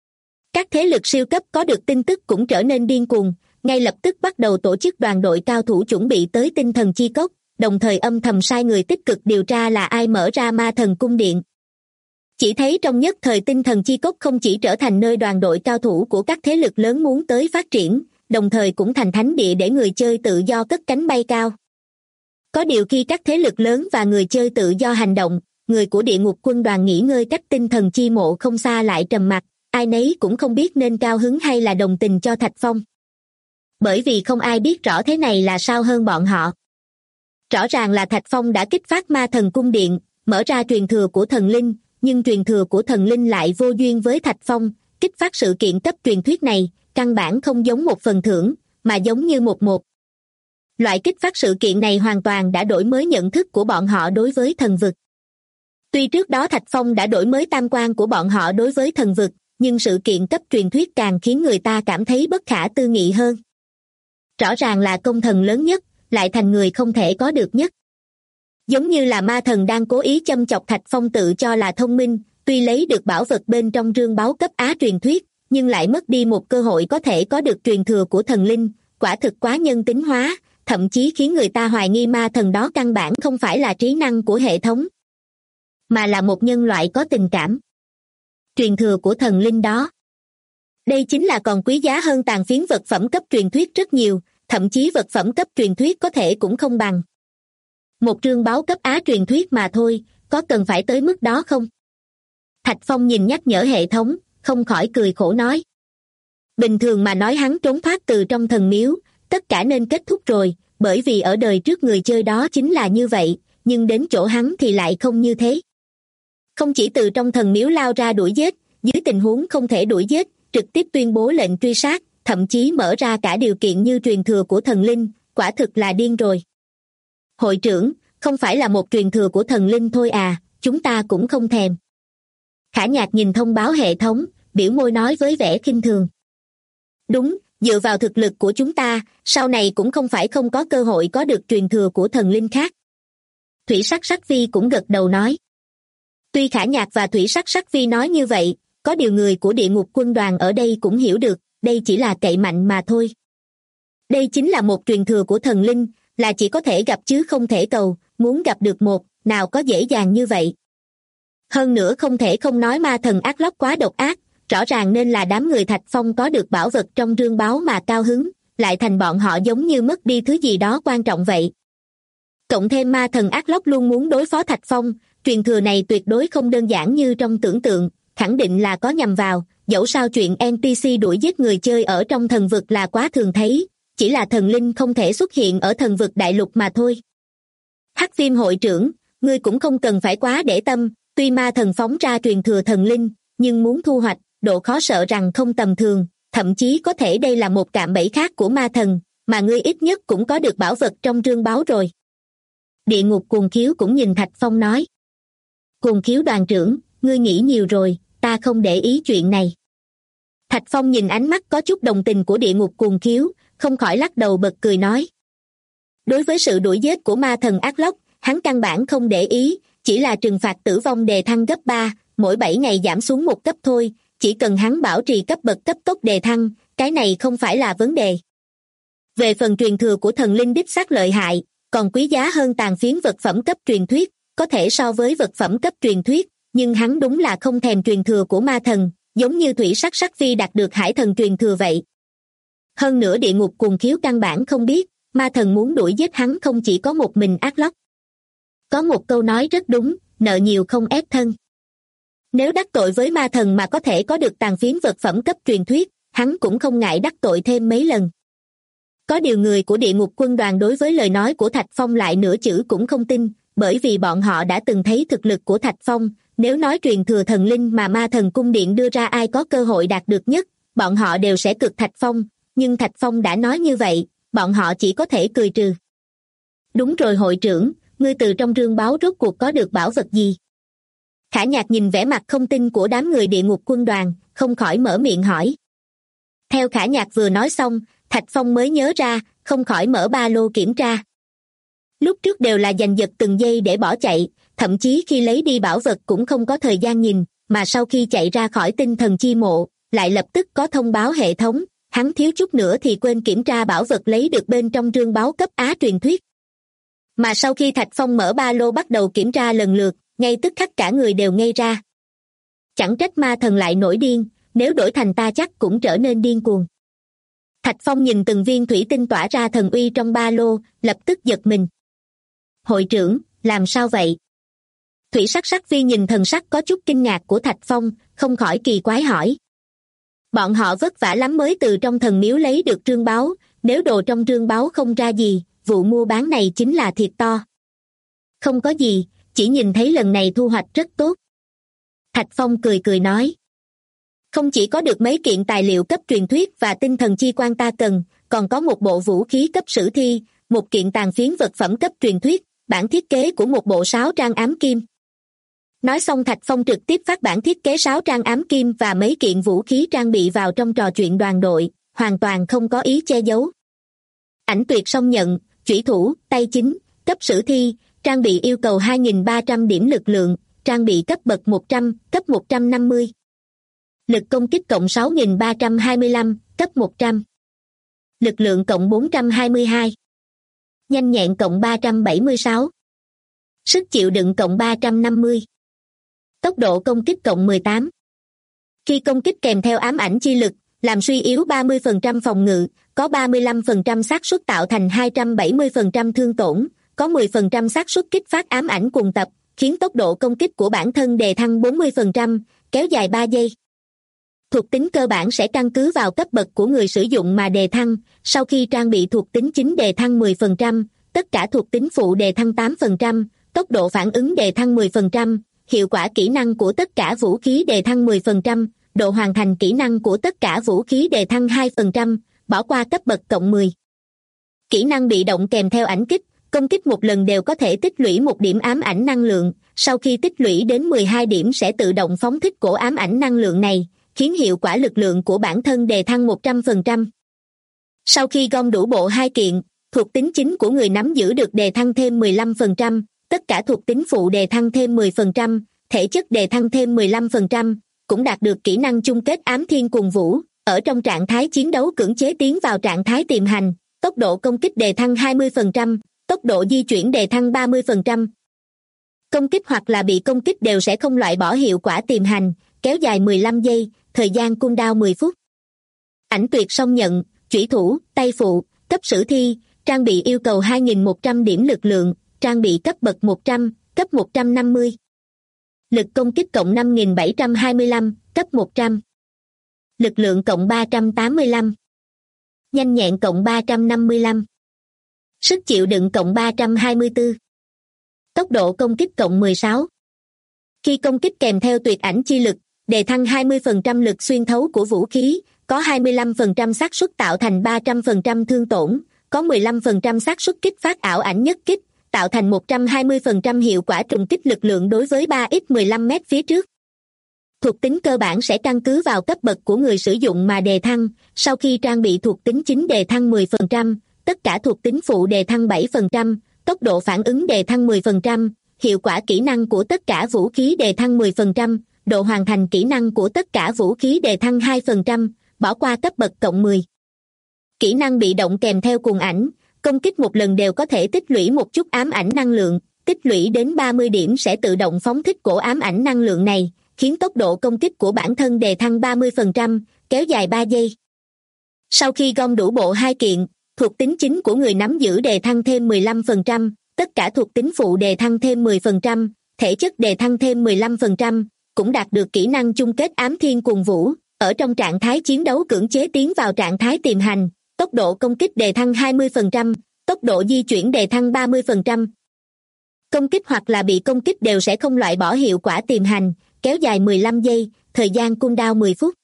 Các thế lực siêu cấp có được tin tức cũng trở nên điên cuồng, ngay lập tức bắt đầu tổ chức đoàn đội cao thủ chuẩn bị tới tinh thần chi cốc, đồng thời âm thầm sai người tích cực điều tra là ai mở ra ma thần cung điện. Chỉ thấy trong nhất thời tinh thần chi cốc không chỉ trở thành nơi đoàn đội cao thủ của các thế lực lớn muốn tới phát triển, đồng thời cũng thành thánh địa để người chơi tự do cất cánh bay cao. Có điều khi các thế lực lớn và người chơi tự do hành động, người của địa ngục quân đoàn nghỉ ngơi cách tinh thần chi mộ không xa lại trầm mặc, ai nấy cũng không biết nên cao hứng hay là đồng tình cho Thạch Phong. Bởi vì không ai biết rõ thế này là sao hơn bọn họ. Rõ ràng là Thạch Phong đã kích phát ma thần cung điện, mở ra truyền thừa của thần linh, nhưng truyền thừa của thần linh lại vô duyên với Thạch Phong, kích phát sự kiện cấp truyền thuyết này, căn bản không giống một phần thưởng, mà giống như một. Loại kích phát sự kiện này hoàn toàn đã đổi mới nhận thức của bọn họ đối với thần vực. Tuy trước đó Thạch Phong đã đổi mới tam quan của bọn họ đối với thần vực, nhưng sự kiện cấp truyền thuyết càng khiến người ta cảm thấy bất khả tư nghị hơn. Rõ ràng là công thần lớn nhất, lại thành người không thể có được nhất. Giống như là ma thần đang cố ý châm chọc Thạch Phong tự cho là thông minh, tuy lấy được bảo vật bên trong rương báu cấp Á truyền thuyết, nhưng lại mất đi một cơ hội có thể có được truyền thừa của thần linh, quả thực quá nhân tính hóa, thậm chí khiến người ta hoài nghi ma thần đó căn bản không phải là trí năng của hệ thống, mà là một nhân loại có tình cảm. Truyền thừa của thần linh đó, đây chính là còn quý giá hơn tàn phiến vật phẩm cấp truyền thuyết rất nhiều, thậm chí vật phẩm cấp truyền thuyết có thể cũng không bằng. Một trương báu cấp Á truyền thuyết mà thôi, có cần phải tới mức đó không? Thạch Phong nhìn nhắc nhở hệ thống, không khỏi cười khổ nói. Bình thường mà nói hắn trốn thoát từ trong thần miếu, tất cả nên kết thúc rồi, bởi vì ở đời trước người chơi đó chính là như vậy, nhưng đến chỗ hắn thì lại không như thế. Không chỉ từ trong thần miếu lao ra đuổi giết, dưới tình huống không thể đuổi giết, trực tiếp tuyên bố lệnh truy sát, thậm chí mở ra cả điều kiện như truyền thừa của thần linh, quả thực là điên rồi. Hội trưởng, không phải là một truyền thừa của thần linh thôi à, chúng ta cũng không thèm. Khả Nhạc nhìn thông báo hệ thống, biểu môi nói với vẻ khinh thường. Đúng, dựa vào thực lực của chúng ta, sau này cũng không phải không có cơ hội có được truyền thừa của thần linh khác. Thủy Sắc Sắc Vi cũng gật đầu nói. Tuy Khả Nhạc và Thủy Sắc Sắc Vi nói như vậy, có điều người của địa ngục quân đoàn ở đây cũng hiểu được, đây chỉ là cậy mạnh mà thôi. Đây chính là một truyền thừa của thần linh, là chỉ có thể gặp chứ không thể cầu, muốn gặp được một, nào có dễ dàng như vậy. Hơn nữa không thể không nói ma thần ác lóc quá độc ác, rõ ràng nên là đám người Thạch Phong có được bảo vật trong rương báu mà cao hứng, lại thành bọn họ giống như mất đi thứ gì đó quan trọng vậy. Cộng thêm ma thần ác lóc luôn muốn đối phó Thạch Phong, truyền thừa này tuyệt đối không đơn giản như trong tưởng tượng, khẳng định là có nhằm vào, dẫu sao chuyện NPC đuổi giết người chơi ở trong thần vực là quá thường thấy, chỉ là thần linh không thể xuất hiện ở thần vực đại lục mà thôi. Hắc Viêm hội trưởng, ngươi cũng không cần phải quá để tâm, tuy ma thần phóng ra truyền thừa thần linh, nhưng muốn thu hoạch, độ khó sợ rằng không tầm thường, thậm chí có thể đây là một cạm bẫy khác của ma thần, mà ngươi ít nhất cũng có được bảo vật trong rương báu rồi. Địa ngục cuồng khiếu cũng nhìn Thạch Phong nói. Cuồng khiếu đoàn trưởng, ngươi nghĩ nhiều rồi, ta không để ý chuyện này. Thạch Phong nhìn ánh mắt có chút đồng tình của địa ngục cuồng khiếu, không khỏi lắc đầu bật cười nói. Đối với sự đuổi giết của ma thần ác lóc, hắn căn bản không để ý, chỉ là trừng phạt tử vong đề thăng gấp 3, mỗi 7 ngày giảm xuống một cấp thôi, chỉ cần hắn bảo trì cấp bậc cấp tốc đề thăng, cái này không phải là vấn đề. Về phần truyền thừa của thần linh đích xác lợi hại, còn quý giá hơn tàn phiến vật phẩm cấp truyền thuyết, có thể so với vật phẩm cấp truyền thuyết, nhưng hắn đúng là không thèm truyền thừa của ma thần, giống như thủy sắc sắc phi đạt được hải thần truyền thừa vậy. Hơn nữa địa ngục cuồng khiếu căn bản không biết, ma thần muốn đuổi giết hắn không chỉ có một mình ác lóc. Có một câu nói rất đúng, nợ nhiều không ép thân. Nếu đắc tội với ma thần mà có thể có được tàn phiến vật phẩm cấp truyền thuyết, hắn cũng không ngại đắc tội thêm mấy lần. Có điều người của địa ngục quân đoàn đối với lời nói của Thạch Phong lại nửa chữ cũng không tin, bởi vì bọn họ đã từng thấy thực lực của Thạch Phong, nếu nói truyền thừa thần linh mà ma thần cung điện đưa ra ai có cơ hội đạt được nhất, bọn họ đều sẽ cực Thạch Phong, nhưng Thạch Phong đã nói như vậy, bọn họ chỉ có thể cười trừ. Đúng rồi hội trưởng, ngươi từ trong rương báu rốt cuộc có được bảo vật gì? Khả Nhạc nhìn vẻ mặt không tin của đám người địa ngục quân đoàn, không khỏi mở miệng hỏi. Theo Khả Nhạc vừa nói xong, Thạch Phong mới nhớ ra, không khỏi mở ba lô kiểm tra. Lúc trước đều là giành giật từng giây để bỏ chạy, thậm chí khi lấy đi bảo vật cũng không có thời gian nhìn, mà sau khi chạy ra khỏi tinh thần chi mộ, lại lập tức có thông báo hệ thống, hắn thiếu chút nữa thì quên kiểm tra bảo vật lấy được bên trong rương báu cấp Á truyền thuyết. Mà sau khi Thạch Phong mở ba lô bắt đầu kiểm tra lần lượt, ngay tức khắc cả người đều ngây ra. Chẳng trách ma thần lại nổi điên, nếu đổi thành ta chắc cũng trở nên điên cuồng. Thạch Phong nhìn từng viên thủy tinh tỏa ra thần uy trong ba lô, lập tức giật mình. Hội trưởng, làm sao vậy? Thủy sắc sắc phi nhìn thần sắc có chút kinh ngạc của Thạch Phong, không khỏi kỳ quái hỏi. Bọn họ vất vả lắm mới từ trong thần miếu lấy được trương báu, nếu đồ trong trương báu không ra gì, vụ mua bán này chính là thiệt to. Không có gì, chỉ nhìn thấy lần này thu hoạch rất tốt. Thạch Phong cười cười nói. Không chỉ có được mấy kiện tài liệu cấp truyền thuyết và tinh thần chi quan ta cần, còn có một bộ vũ khí cấp sử thi, một kiện tàn phiến vật phẩm cấp truyền thuyết, bản thiết kế của một bộ sáo trang ám kim. Nói xong Thạch Phong trực tiếp phát bản thiết kế sáo trang ám kim và mấy kiện vũ khí trang bị vào trong trò chuyện đoàn đội, hoàn toàn không có ý che giấu. Ảnh tuyệt song nhận, chủy thủ, tay chính, cấp sử thi, trang bị yêu cầu 2.300 điểm lực lượng, trang bị cấp bậc 100, cấp 150. Lực công kích cộng 6.325, cấp 100. Lực lượng cộng 422. Nhanh nhẹn cộng 376. Sức chịu đựng cộng 350. Tốc độ công kích cộng 18. Khi công kích kèm theo ám ảnh chi lực, làm suy yếu 30% phòng ngự, có 35% xác suất tạo thành 270% thương tổn, có 10% xác suất kích phát ám ảnh cuồng tập, khiến tốc độ công kích của bản thân đề thăng 40%, kéo dài 3 giây. Thuộc tính cơ bản sẽ căn cứ vào cấp bậc của người sử dụng mà đề thăng, sau khi trang bị thuộc tính chính đề thăng 10%, tất cả thuộc tính phụ đề thăng 8%, tốc độ phản ứng đề thăng 10%, hiệu quả kỹ năng của tất cả vũ khí đề thăng 10%, độ hoàn thành kỹ năng của tất cả vũ khí đề thăng 2%, bỏ qua cấp bậc cộng 10. Kỹ năng bị động kèm theo ảnh kích, công kích một lần đều có thể tích lũy một điểm ám ảnh năng lượng, sau khi tích lũy đến 12 điểm sẽ tự động phóng thích cổ ám ảnh năng lượng này, khiến hiệu quả lực lượng của bản thân đề thăng 100%. Sau khi gom đủ bộ hai kiện, thuộc tính chính của người nắm giữ được đề thăng thêm 15%, tất cả thuộc tính phụ đề thăng thêm 10%, thể chất đề thăng thêm 15%, cũng đạt được kỹ năng chung kết ám thiên cuồng vũ, ở trong trạng thái chiến đấu cưỡng chế tiến vào trạng thái tiềm hành, tốc độ công kích đề thăng 20%, tốc độ di chuyển đề thăng 30%. Công kích hoặc là bị công kích đều sẽ không loại bỏ hiệu quả tiềm hành, kéo dài 15 giây, thời gian cooldown 10 phút. Ảnh tuyệt song nhận, chủy thủ, tay phụ, cấp sử thi, trang bị yêu cầu 2.100 điểm lực lượng, trang bị cấp bậc 100, cấp 150. Lực công kích cộng 5.725, cấp 100. Lực lượng cộng 385. Nhanh nhẹn cộng 355. Sức chịu đựng cộng 324. Tốc độ công kích cộng 16. Khi công kích kèm theo tuyệt ảnh chi lực, đề thăng 20% lực xuyên thấu của vũ khí, có 25% xác suất tạo thành 300% thương tổn, có 15% xác suất kích phát ảo ảnh nhất kích, tạo thành 120% hiệu quả trùng kích lực lượng đối với 3x15m phía trước. Thuộc tính cơ bản sẽ căn cứ vào cấp bậc của người sử dụng mà đề thăng, sau khi trang bị thuộc tính chính đề thăng 10%, tất cả thuộc tính phụ đề thăng 7%, tốc độ phản ứng đề thăng 10%, hiệu quả kỹ năng của tất cả vũ khí đề thăng 10%, độ hoàn thành kỹ năng của tất cả vũ khí đề thăng 2%, bỏ qua cấp bậc cộng 10. Kỹ năng bị động kèm theo cuồng ảnh, công kích một lần đều có thể tích lũy một chút ám ảnh năng lượng, tích lũy đến 30 điểm sẽ tự động phóng thích cổ ám ảnh năng lượng này, khiến tốc độ công kích của bản thân đề thăng 30%, kéo dài 3 giây. Sau khi gom đủ bộ 2 kiện, thuộc tính chính của người nắm giữ đề thăng thêm 15%, tất cả thuộc tính phụ đề thăng thêm 10%, thể chất đề thăng thêm 15%, cũng đạt được kỹ năng chung kết ám thiên cuồng vũ, ở trong trạng thái chiến đấu cưỡng chế tiến vào trạng thái tiềm hành, tốc độ công kích đề thăng 20%, tốc độ di chuyển đề thăng 30%. Công kích hoặc là bị công kích đều sẽ không loại bỏ hiệu quả tiềm hành, kéo dài 15 giây, thời gian cooldown 10 phút.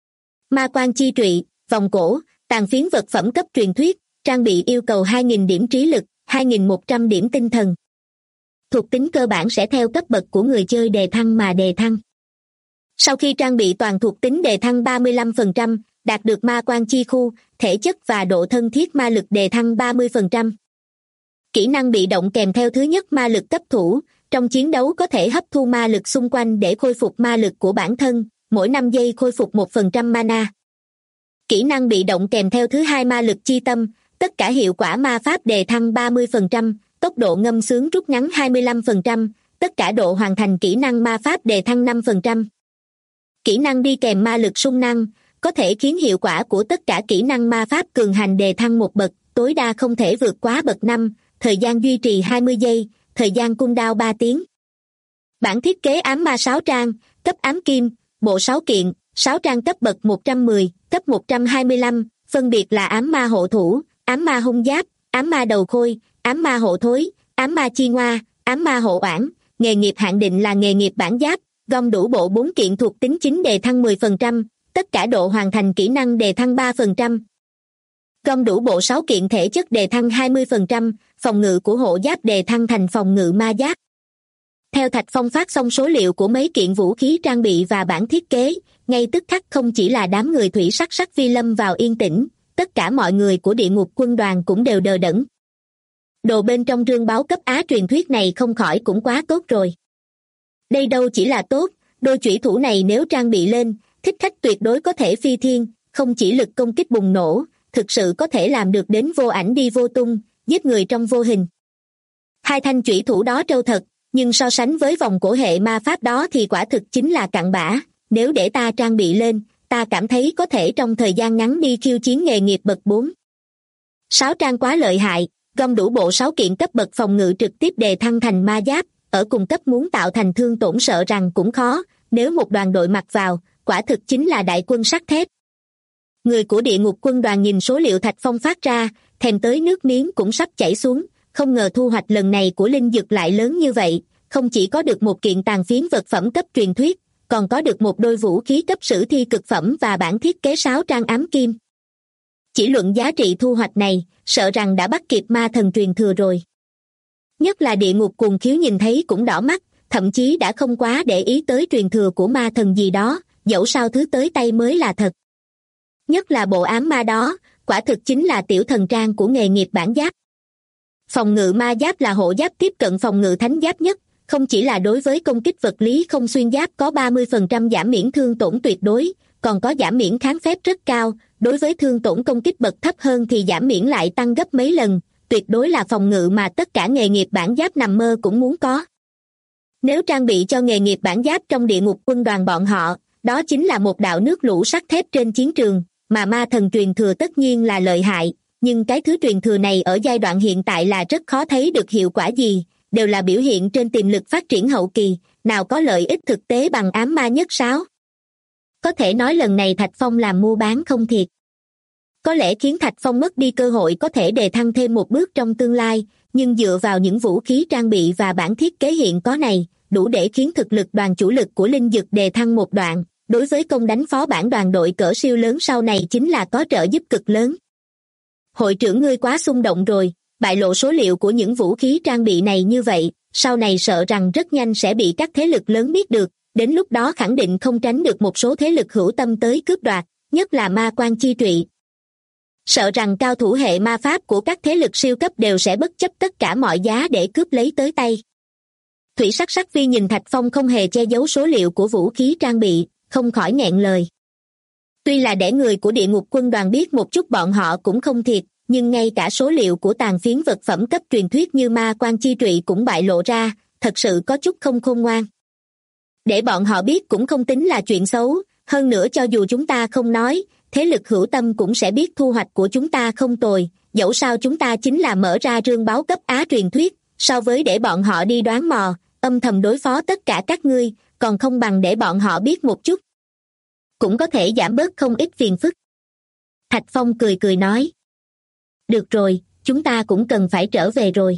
Ma quan chi trụy, vòng cổ, tàn phiến vật phẩm cấp truyền thuyết, trang bị yêu cầu 2.000 điểm trí lực, 2.100 điểm tinh thần. Thuộc tính cơ bản sẽ theo cấp bậc của người chơi đề thăng mà đề thăng. Sau khi trang bị toàn thuộc tính đề thăng 35%, đạt được ma quan chi khu, thể chất và độ thân thiết ma lực đề thăng 30%. Kỹ năng bị động kèm theo thứ nhất ma lực cấp thủ, trong chiến đấu có thể hấp thu ma lực xung quanh để khôi phục ma lực của bản thân, mỗi 5 giây khôi phục 1% mana. Kỹ năng bị động kèm theo thứ hai ma lực chi tâm, tất cả hiệu quả ma pháp đề thăng 30%, tốc độ ngâm sướng rút ngắn 25%, tất cả độ hoàn thành kỹ năng ma pháp đề thăng 5%. Kỹ năng đi kèm ma lực sung năng, có thể khiến hiệu quả của tất cả kỹ năng ma pháp cường hành đề thăng một bậc, tối đa không thể vượt quá bậc 5, thời gian duy trì 20 giây, thời gian cooldown 3 tiếng. Bản thiết kế ám ma 6 trang, cấp ám kim, bộ 6 kiện, 6 trang cấp bậc 110, cấp 125, phân biệt là ám ma hộ thủ, ám ma hung giáp, ám ma đầu khôi, ám ma hộ thối, ám ma chi ngoa, ám ma hộ oản, nghề nghiệp hạn định là nghề nghiệp bản giáp, gom đủ bộ 4 kiện thuộc tính chính đề thăng 10%, tất cả độ hoàn thành kỹ năng đề thăng 3%. Gom đủ bộ 6 kiện thể chất đề thăng 20%, phòng ngự của hộ giáp đề thăng thành phòng ngự ma giáp. Theo Thạch Phong phát xong số liệu của mấy kiện vũ khí trang bị và bản thiết kế, ngay tức khắc không chỉ là đám người thủy sắc vi lâm vào yên tĩnh, tất cả mọi người của địa ngục quân đoàn cũng đều đờ đẫn. Đồ bên trong rương báo cấp Á truyền thuyết này không khỏi cũng quá tốt rồi. Đây đâu chỉ là tốt, đôi chủy thủ này nếu trang bị lên, thích khách tuyệt đối có thể phi thiên, không chỉ lực công kích bùng nổ, thực sự có thể làm được đến vô ảnh đi vô tung, giết người trong vô hình. Hai thanh chủy thủ đó trâu thật, nhưng so sánh với vòng cổ hệ ma pháp đó thì quả thực chính là cặn bã, nếu để ta trang bị lên, ta cảm thấy có thể trong thời gian ngắn đi khiêu chiến nghề nghiệp bậc 4. 6 trang quá lợi hại, gom đủ bộ 6 kiện cấp bậc phòng ngự trực tiếp đề thăng thành ma giáp, ở cùng cấp muốn tạo thành thương tổn sợ rằng cũng khó, nếu một đoàn đội mặc vào, quả thực chính là đại quân sắt thép. Người của địa ngục quân đoàn nhìn số liệu Thạch Phong phát ra, thèm tới nước miếng cũng sắp chảy xuống, không ngờ thu hoạch lần này của Linh Dực lại lớn như vậy, không chỉ có được một kiện tàn phiến vật phẩm cấp truyền thuyết, còn có được một đôi vũ khí cấp sử thi cực phẩm và bản thiết kế 6 trang ám kim. Chỉ luận giá trị thu hoạch này, sợ rằng đã bắt kịp ma thần truyền thừa rồi. Nhất là địa ngục cuồng khiếu nhìn thấy cũng đỏ mắt, thậm chí đã không quá để ý tới truyền thừa của ma thần gì đó, dẫu sao thứ tới tay mới là thật. Nhất là bộ ám ma đó, quả thực chính là tiểu thần trang của nghề nghiệp bản giáp. Phòng ngự ma giáp là hộ giáp tiếp cận phòng ngự thánh giáp nhất, không chỉ là đối với công kích vật lý không xuyên giáp có 30% giảm miễn thương tổn tuyệt đối, còn có giảm miễn kháng phép rất cao, đối với thương tổn công kích bậc thấp hơn thì giảm miễn lại tăng gấp mấy lần, tuyệt đối là phòng ngự mà tất cả nghề nghiệp bản giáp nằm mơ cũng muốn có. Nếu trang bị cho nghề nghiệp bản giáp trong địa ngục quân đoàn bọn họ, Đó chính là một đạo nước lũ sắt thép trên chiến trường, mà ma thần truyền thừa tất nhiên là lợi hại, nhưng cái thứ truyền thừa này ở giai đoạn hiện tại là rất khó thấy được hiệu quả gì, đều là biểu hiện trên tiềm lực phát triển hậu kỳ, nào có lợi ích thực tế bằng ám ma nhất sáo. Có thể nói lần này Thạch Phong làm mua bán không thiệt. Có lẽ khiến Thạch Phong mất đi cơ hội có thể đề thăng thêm một bước trong tương lai, nhưng dựa vào những vũ khí trang bị và bản thiết kế hiện có này, đủ để khiến thực lực đoàn chủ lực của Linh Dực đề thăng một đoạn, đối với công đánh phó bản đoàn đội cỡ siêu lớn sau này chính là có trợ giúp cực lớn. Hội trưởng ngươi quá xung động rồi, bại lộ số liệu của những vũ khí trang bị này như vậy, sau này sợ rằng rất nhanh sẽ bị các thế lực lớn biết được, đến lúc đó khẳng định không tránh được một số thế lực hữu tâm tới cướp đoạt, nhất là ma quan chi trụy. Sợ rằng cao thủ hệ ma pháp của các thế lực siêu cấp đều sẽ bất chấp tất cả mọi giá để cướp lấy tới tay. Thủy Sắc Sắc Phi nhìn Thạch Phong không hề che giấu số liệu của vũ khí trang bị, không khỏi nghẹn lời. Tuy là để người của địa ngục quân đoàn biết một chút bọn họ cũng không thiệt, nhưng ngay cả số liệu của tàn phiến vật phẩm cấp truyền thuyết như ma quan chi trụy cũng bại lộ ra, thật sự có chút không khôn ngoan. Để bọn họ biết cũng không tính là chuyện xấu, hơn nữa cho dù chúng ta không nói, thế lực hữu tâm cũng sẽ biết thu hoạch của chúng ta không tồi, dẫu sao chúng ta chính là mở ra rương báo cấp Á truyền thuyết, so với để bọn họ đi đoán mò, âm thầm đối phó tất cả các ngươi, còn không bằng để bọn họ biết một chút. Cũng có thể giảm bớt không ít phiền phức. Thạch Phong cười cười nói. Được rồi, chúng ta cũng cần phải trở về rồi.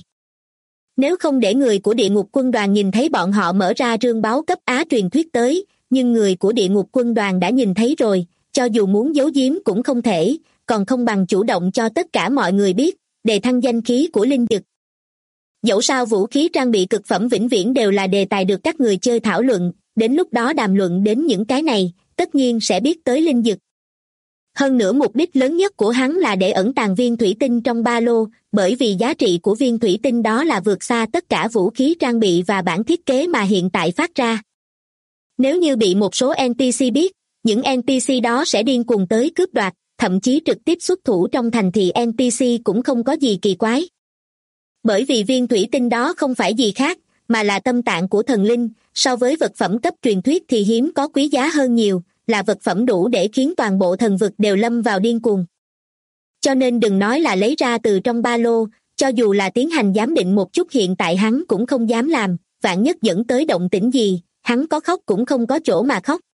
Nếu không để người của địa ngục quân đoàn nhìn thấy bọn họ mở ra rương báo cấp Á truyền thuyết tới, nhưng người của địa ngục quân đoàn đã nhìn thấy rồi, cho dù muốn giấu giếm cũng không thể, còn không bằng chủ động cho tất cả mọi người biết, đề thăng danh khí của Linh Dực. Dẫu sao vũ khí trang bị cực phẩm vĩnh viễn đều là đề tài được các người chơi thảo luận, đến lúc đó đàm luận đến những cái này, tất nhiên sẽ biết tới Linh Dực. Hơn nữa mục đích lớn nhất của hắn là để ẩn tàng viên thủy tinh trong ba lô, bởi vì giá trị của viên thủy tinh đó là vượt xa tất cả vũ khí trang bị và bản thiết kế mà hiện tại phát ra. Nếu như bị một số NPC biết, những NPC đó sẽ điên cuồng tới cướp đoạt, thậm chí trực tiếp xuất thủ trong thành thì NPC cũng không có gì kỳ quái. Bởi vì viên thủy tinh đó không phải gì khác, mà là tâm tạng của thần linh, so với vật phẩm cấp truyền thuyết thì hiếm có quý giá hơn nhiều, là vật phẩm đủ để khiến toàn bộ thần vực đều lâm vào điên cuồng. Cho nên đừng nói là lấy ra từ trong ba lô, cho dù là tiến hành giám định một chút hiện tại hắn cũng không dám làm, vạn nhất dẫn tới động tĩnh gì, hắn có khóc cũng không có chỗ mà khóc.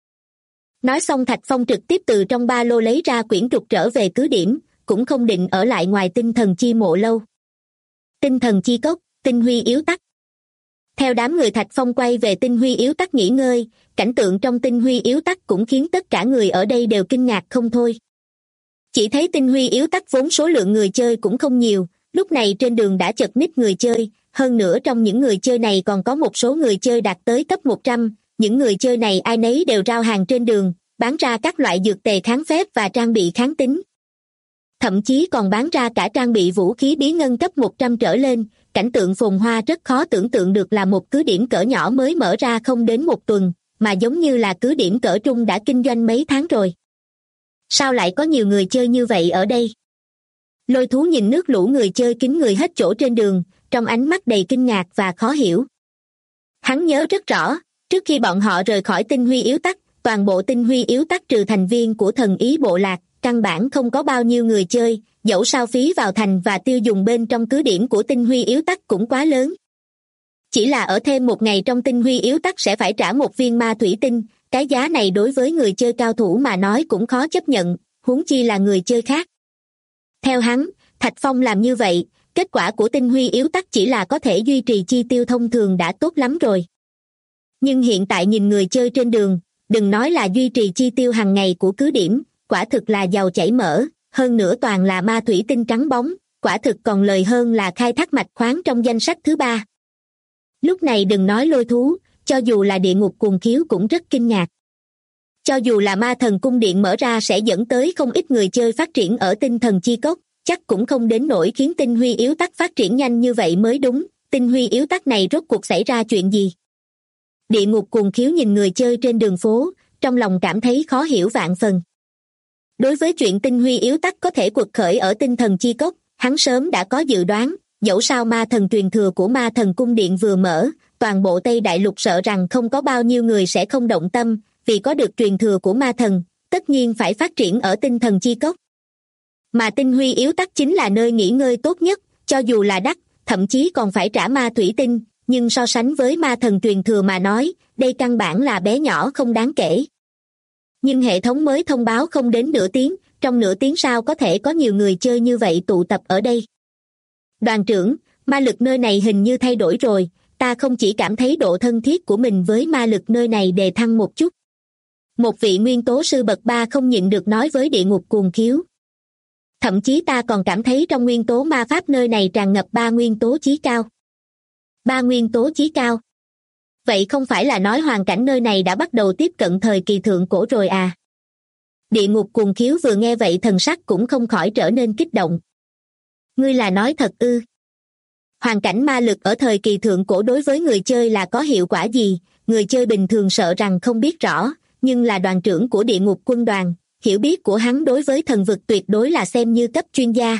Nói xong Thạch Phong trực tiếp từ trong ba lô lấy ra quyển trục trở về cứ điểm, cũng không định ở lại ngoài tinh thần chi mộ lâu. Tinh thần chi cốc, tinh huy yếu tắc. Theo đám người Thạch Phong quay về tinh huy yếu tắc nghỉ ngơi, cảnh tượng trong tinh huy yếu tắc cũng khiến tất cả người ở đây đều kinh ngạc không thôi. Chỉ thấy tinh huy yếu tắc vốn số lượng người chơi cũng không nhiều, lúc này trên đường đã chật ních người chơi, hơn nữa trong những người chơi này còn có một số người chơi đạt tới cấp 100, những người chơi này ai nấy đều rao hàng trên đường, bán ra các loại dược tề kháng phép và trang bị kháng tính. Thậm chí còn bán ra cả trang bị vũ khí bí ngân cấp 100 trở lên, cảnh tượng phồn hoa rất khó tưởng tượng được là một cứ điểm cỡ nhỏ mới mở ra không đến một tuần, mà giống như là cứ điểm cỡ trung đã kinh doanh mấy tháng rồi. Sao lại có nhiều người chơi như vậy ở đây? Lôi Thú nhìn nước lũ người chơi kín người hết chỗ trên đường, trong ánh mắt đầy kinh ngạc và khó hiểu. Hắn nhớ rất rõ, trước khi bọn họ rời khỏi tinh huy yếu tắc, toàn bộ tinh huy yếu tắc trừ thành viên của thần ý bộ lạc, căn bản không có bao nhiêu người chơi, dẫu sao phí vào thành và tiêu dùng bên trong cứ điểm của tinh huy yếu tắc cũng quá lớn. Chỉ là ở thêm một ngày trong tinh huy yếu tắc sẽ phải trả một viên ma thủy tinh, cái giá này đối với người chơi cao thủ mà nói cũng khó chấp nhận, huống chi là người chơi khác. Theo hắn, Thạch Phong làm như vậy, kết quả của tinh huy yếu tắc chỉ là có thể duy trì chi tiêu thông thường đã tốt lắm rồi. Nhưng hiện tại nhìn người chơi trên đường, đừng nói là duy trì chi tiêu hàng ngày của cứ điểm, quả thực là giàu chảy mỡ, hơn nữa toàn là ma thủy tinh trắng bóng, quả thực còn lời hơn là khai thác mạch khoáng trong danh sách thứ 3. Lúc này đừng nói Lôi Thú, cho dù là địa ngục cuồng khiếu cũng rất kinh ngạc. Cho dù là ma thần cung điện mở ra sẽ dẫn tới không ít người chơi phát triển ở tinh thần chi cốc, chắc cũng không đến nỗi khiến tinh huy yếu tắc phát triển nhanh như vậy mới đúng, tinh huy yếu tắc này rốt cuộc xảy ra chuyện gì? Địa ngục cuồng khiếu nhìn người chơi trên đường phố, trong lòng cảm thấy khó hiểu vạn phần. Đối với chuyện tinh huy yếu tắc có thể quật khởi ở tinh thần chi cốc, hắn sớm đã có dự đoán, dẫu sao ma thần truyền thừa của ma thần cung điện vừa mở, toàn bộ Tây Đại Lục sợ rằng không có bao nhiêu người sẽ không động tâm, vì có được truyền thừa của ma thần, tất nhiên phải phát triển ở tinh thần chi cốc. Mà tinh huy yếu tắc chính là nơi nghỉ ngơi tốt nhất, cho dù là đắt, thậm chí còn phải trả ma thủy tinh, nhưng so sánh với ma thần truyền thừa mà nói, đây căn bản là bé nhỏ không đáng kể. Nhưng hệ thống mới thông báo không đến nửa tiếng, trong nửa tiếng sau có thể có nhiều người chơi như vậy tụ tập ở đây. Đoàn trưởng, ma lực nơi này hình như thay đổi rồi, ta không chỉ cảm thấy độ thân thiết của mình với ma lực nơi này đề thăng một chút. Một vị nguyên tố sư bậc 3 không nhịn được nói với địa ngục cuồng khiếu. Thậm chí ta còn cảm thấy trong nguyên tố ma pháp nơi này tràn ngập 3 nguyên tố chí cao. 3 nguyên tố chí cao. Vậy không phải là nói hoàn cảnh nơi này đã bắt đầu tiếp cận thời kỳ thượng cổ rồi à? Địa ngục cuồng khiếu vừa nghe vậy thần sắc cũng không khỏi trở nên kích động. Ngươi là nói thật ư? Hoàn cảnh ma lực ở thời kỳ thượng cổ đối với người chơi là có hiệu quả gì? Người chơi bình thường sợ rằng không biết rõ, nhưng là đoàn trưởng của địa ngục quân đoàn, hiểu biết của hắn đối với thần vực tuyệt đối là xem như cấp chuyên gia.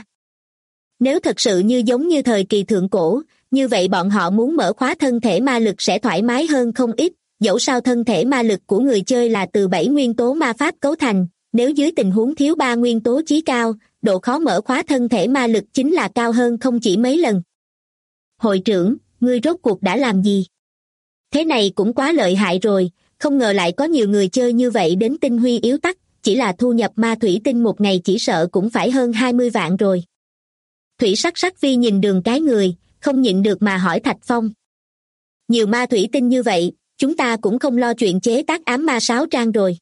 Nếu thật sự như giống như thời kỳ thượng cổ, như vậy bọn họ muốn mở khóa thân thể ma lực sẽ thoải mái hơn không ít, dẫu sao thân thể ma lực của người chơi là từ 7 nguyên tố ma pháp cấu thành, nếu dưới tình huống thiếu 3 nguyên tố chí cao, độ khó mở khóa thân thể ma lực chính là cao hơn không chỉ mấy lần. Hội trưởng, ngươi rốt cuộc đã làm gì? Thế này cũng quá lợi hại rồi, không ngờ lại có nhiều người chơi như vậy đến tinh huy yếu tắc, chỉ là thu nhập ma thủy tinh một ngày chỉ sợ cũng phải hơn 20 vạn rồi. Thủy sắc sắc vi nhìn Đường Cái người, không nhịn được mà hỏi Thạch Phong. Nhiều ma thủy tinh như vậy, chúng ta cũng không lo chuyện chế tác ám ma sáo trang rồi.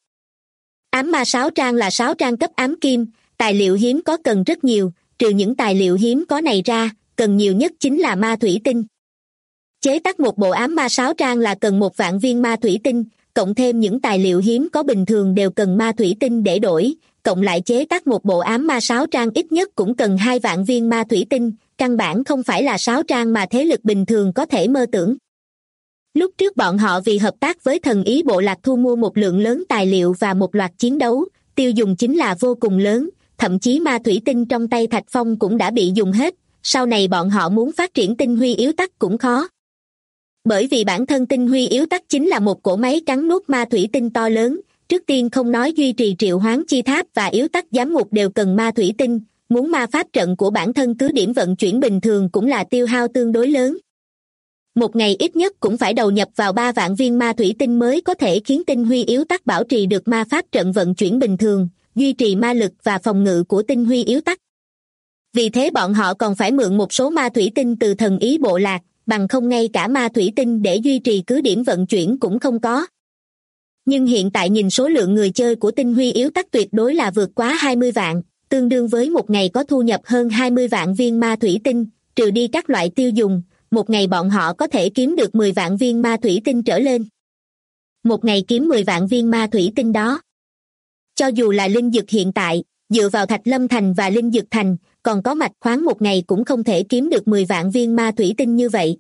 Ám ma sáo trang là sáo trang cấp ám kim, tài liệu hiếm có cần rất nhiều, trừ những tài liệu hiếm có này ra, cần nhiều nhất chính là ma thủy tinh. Chế tác một bộ ám ma sáo trang là cần 1 vạn viên ma thủy tinh, cộng thêm những tài liệu hiếm có bình thường đều cần ma thủy tinh để đổi, cộng lại chế tác một bộ ám ma sáo trang ít nhất cũng cần 2 vạn viên ma thủy tinh, căn bản không phải là sáo trang mà thế lực bình thường có thể mơ tưởng. Lúc trước bọn họ vì hợp tác với thần ý bộ lạc thu mua một lượng lớn tài liệu và một loạt chiến đấu, tiêu dùng chính là vô cùng lớn, thậm chí ma thủy tinh trong tay Thạch Phong cũng đã bị dùng hết, sau này bọn họ muốn phát triển tinh huy yếu tắc cũng khó. Bởi vì bản thân tinh huy yếu tắc chính là một cỗ máy cắn nuốt ma thủy tinh to lớn, trước tiên không nói duy trì triệu hoán chi tháp và yếu tắc giám ngục đều cần ma thủy tinh, muốn ma pháp trận của bản thân cứ điểm vận chuyển bình thường cũng là tiêu hao tương đối lớn. Một ngày ít nhất cũng phải đầu nhập vào 3 vạn viên ma thủy tinh mới có thể khiến tinh huy yếu tắc bảo trì được ma pháp trận vận chuyển bình thường, duy trì ma lực và phòng ngự của tinh huy yếu tắc. Vì thế bọn họ còn phải mượn một số ma thủy tinh từ thần ý bộ lạc, bằng không ngay cả ma thủy tinh để duy trì cứ điểm vận chuyển cũng không có. Nhưng hiện tại nhìn số lượng người chơi của tinh huy yếu tắc tuyệt đối là vượt quá 20 vạn, tương đương với một ngày có thu nhập hơn 20 vạn viên ma thủy tinh, trừ đi các loại tiêu dùng, một ngày bọn họ có thể kiếm được 10 vạn viên ma thủy tinh trở lên. Một ngày kiếm 10 vạn viên ma thủy tinh đó. Cho dù là linh dược hiện tại, dựa vào Thạch Lâm Thành và linh dược thành, còn có mạch khoáng một ngày cũng không thể kiếm được 10 vạn viên ma thủy tinh như vậy.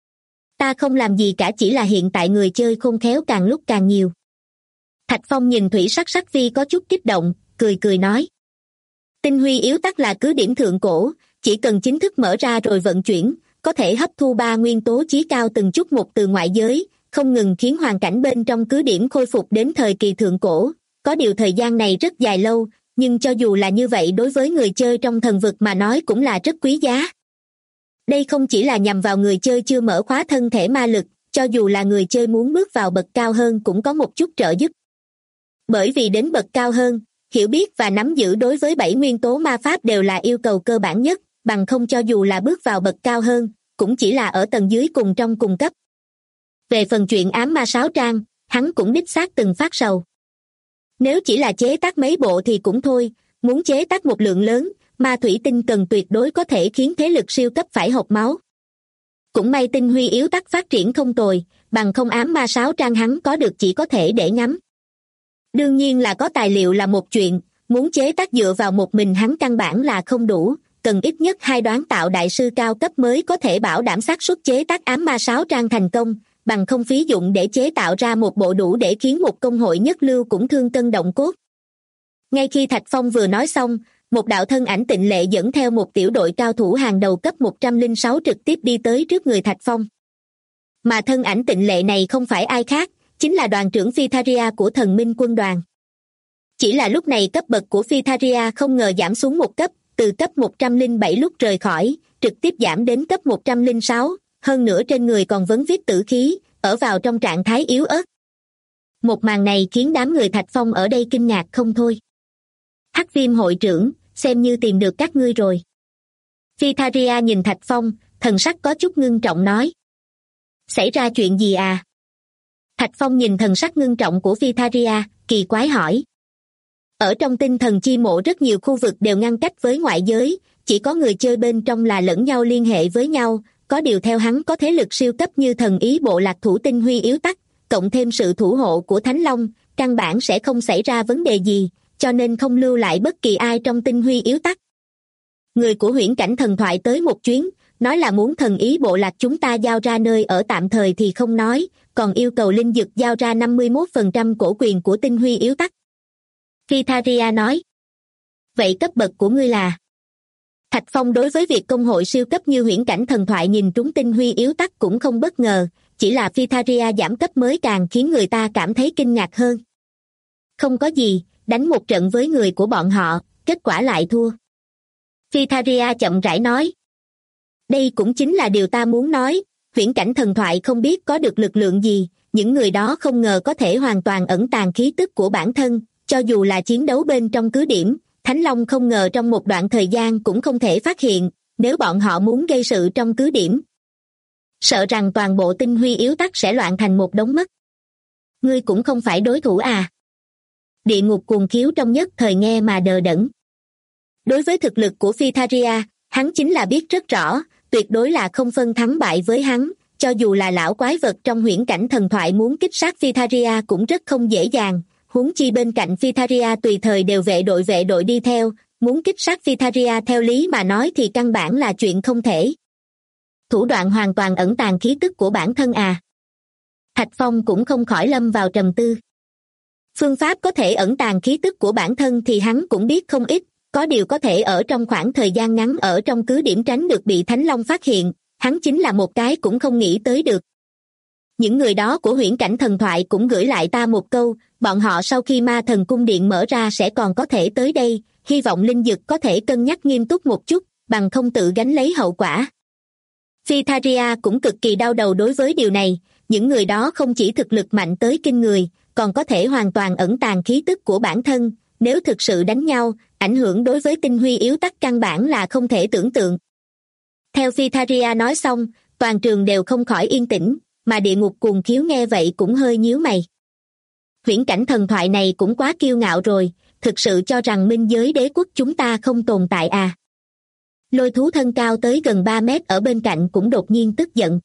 Ta không làm gì cả, chỉ là hiện tại người chơi khôn khéo càng lúc càng nhiều. Thạch Phong nhìn Thủy sắc sắc vi có chút kích động, cười cười nói. Tinh huy yếu tắc là cứ điểm thượng cổ, chỉ cần chính thức mở ra rồi vận chuyển, có thể hấp thu 3 nguyên tố chí cao từng chút một từ ngoại giới, không ngừng khiến hoàn cảnh bên trong cứ điểm khôi phục đến thời kỳ thượng cổ. Có điều thời gian này rất dài lâu, nhưng cho dù là như vậy đối với người chơi trong thần vực mà nói cũng là rất quý giá. Đây không chỉ là nhằm vào người chơi chưa mở khóa thân thể ma lực, cho dù là người chơi muốn bước vào bậc cao hơn cũng có một chút trợ giúp. Bởi vì đến bậc cao hơn, hiểu biết và nắm giữ đối với 7 nguyên tố ma pháp đều là yêu cầu cơ bản nhất, bằng không cho dù là bước vào bậc cao hơn, cũng chỉ là ở tầng dưới cùng trong cùng cấp. Về phần chuyện ám ma sáo trang, hắn cũng đích xác từng phát sầu. Nếu chỉ là chế tác mấy bộ thì cũng thôi, muốn chế tác một lượng lớn, ma thủy tinh cần tuyệt đối có thể khiến thế lực siêu cấp phải hộc máu. Cũng may tinh huy yếu tắc phát triển không tồi, bằng không ám ma sáo trang hắn có được chỉ có thể để ngắm. Đương nhiên là có tài liệu là một chuyện, muốn chế tác dựa vào một mình hắn căn bản là không đủ, cần ít nhất 2 đoán tạo đại sư cao cấp mới có thể bảo đảm xác suất chế tác ám ma sáo trang thành công, bằng không phí dụng để chế tạo ra một bộ đủ để khiến một công hội nhất lưu cũng thương cân động cốt. Ngay khi Thạch Phong vừa nói xong, một đạo thân ảnh tịnh lệ dẫn theo một tiểu đội cao thủ hàng đầu cấp 106 trực tiếp đi tới trước người Thạch Phong. Mà thân ảnh tịnh lệ này không phải ai khác, chính là đoàn trưởng Phytharia của thần minh quân đoàn. Chỉ là lúc này cấp bậc của Phytharia không ngờ giảm xuống một cấp, từ cấp 107 lúc rời khỏi, trực tiếp giảm đến cấp 106, hơn nữa trên người còn vấn vít tử khí, ở vào trong trạng thái yếu ớt. Một màn này khiến đám người Thạch Phong ở đây kinh ngạc không thôi. Hắc Viêm hội trưởng, xem như tìm được các ngươi rồi. Phytharia nhìn Thạch Phong, thần sắc có chút ngưng trọng nói. Xảy ra chuyện gì à? Thạch Phong nhìn thần sắc ngưng trọng của Phytharia, kỳ quái hỏi. Ở trong tinh thần chi mộ rất nhiều khu vực đều ngăn cách với ngoại giới, chỉ có người chơi bên trong là lẫn nhau liên hệ với nhau, có điều theo hắn có thế lực siêu cấp như thần ý bộ lạc thủ tinh huy yếu tắc, cộng thêm sự thủ hộ của Thánh Long, căn bản sẽ không xảy ra vấn đề gì, cho nên không lưu lại bất kỳ ai trong tinh huy yếu tắc. Người của huyễn cảnh thần thoại tới một chuyến, nói là muốn thần ý bộ lạc chúng ta giao ra nơi ở tạm thời thì không nói, còn yêu cầu linh dực giao ra 51% cổ quyền của tinh huy yếu tắc. Phytharia nói. Vậy cấp bậc của ngươi là? Thạch Phong đối với việc công hội siêu cấp như huyễn cảnh thần thoại nhìn trúng tinh huy yếu tắc cũng không bất ngờ, chỉ là Phytharia giảm cấp mới càng khiến người ta cảm thấy kinh ngạc hơn. Không có gì, đánh một trận với người của bọn họ, kết quả lại thua. Phytharia chậm rãi nói. Đây cũng chính là điều ta muốn nói, huyễn cảnh thần thoại không biết có được lực lượng gì, những người đó không ngờ có thể hoàn toàn ẩn tàng khí tức của bản thân, cho dù là chiến đấu bên trong cứ điểm, Thánh Long không ngờ trong một đoạn thời gian cũng không thể phát hiện, nếu bọn họ muốn gây sự trong cứ điểm. Sợ rằng toàn bộ tinh huy yếu tắc sẽ loạn thành một đống mất. Ngươi cũng không phải đối thủ à? Địa ngục cuồng khiếu trong nhất thời nghe mà đờ đẫn. Đối với thực lực của Phytharia, hắn chính là biết rất rõ, tuyệt đối là không phân thắng bại với hắn, cho dù là lão quái vật trong huyễn cảnh thần thoại muốn kích sát Phytharia cũng rất không dễ dàng, huống chi bên cạnh Phytharia tùy thời đều vệ đội đi theo, muốn kích sát Phytharia theo lý mà nói thì căn bản là chuyện không thể. Thủ đoạn hoàn toàn ẩn tàng khí tức của bản thân à? Thạch Phong cũng không khỏi lâm vào trầm tư. Phương pháp có thể ẩn tàng khí tức của bản thân thì hắn cũng biết không ít, có điều có thể ở trong khoảng thời gian ngắn ở trong cứ điểm tránh được bị Thánh Long phát hiện, hắn chính là một cái cũng không nghĩ tới được. Những người đó của huyễn cảnh thần thoại cũng gửi lại ta một câu, bọn họ sau khi ma thần cung điện mở ra sẽ còn có thể tới đây, hy vọng linh dực có thể cân nhắc nghiêm túc một chút, bằng không tự gánh lấy hậu quả. Phytharia cũng cực kỳ đau đầu đối với điều này, những người đó không chỉ thực lực mạnh tới kinh người, còn có thể hoàn toàn ẩn tàng khí tức của bản thân, nếu thực sự đánh nhau, ảnh hưởng đối với tinh huy yếu tắc căn bản là không thể tưởng tượng. Theo Phytharia nói xong, toàn trường đều không khỏi yên tĩnh, mà địa ngục cuồng khiếu nghe vậy cũng hơi nhíu mày. Huyễn cảnh thần thoại này cũng quá kiêu ngạo rồi, thực sự cho rằng minh giới đế quốc chúng ta không tồn tại à? Lôi thú thân cao tới gần 3 mét ở bên cạnh cũng đột nhiên tức giận.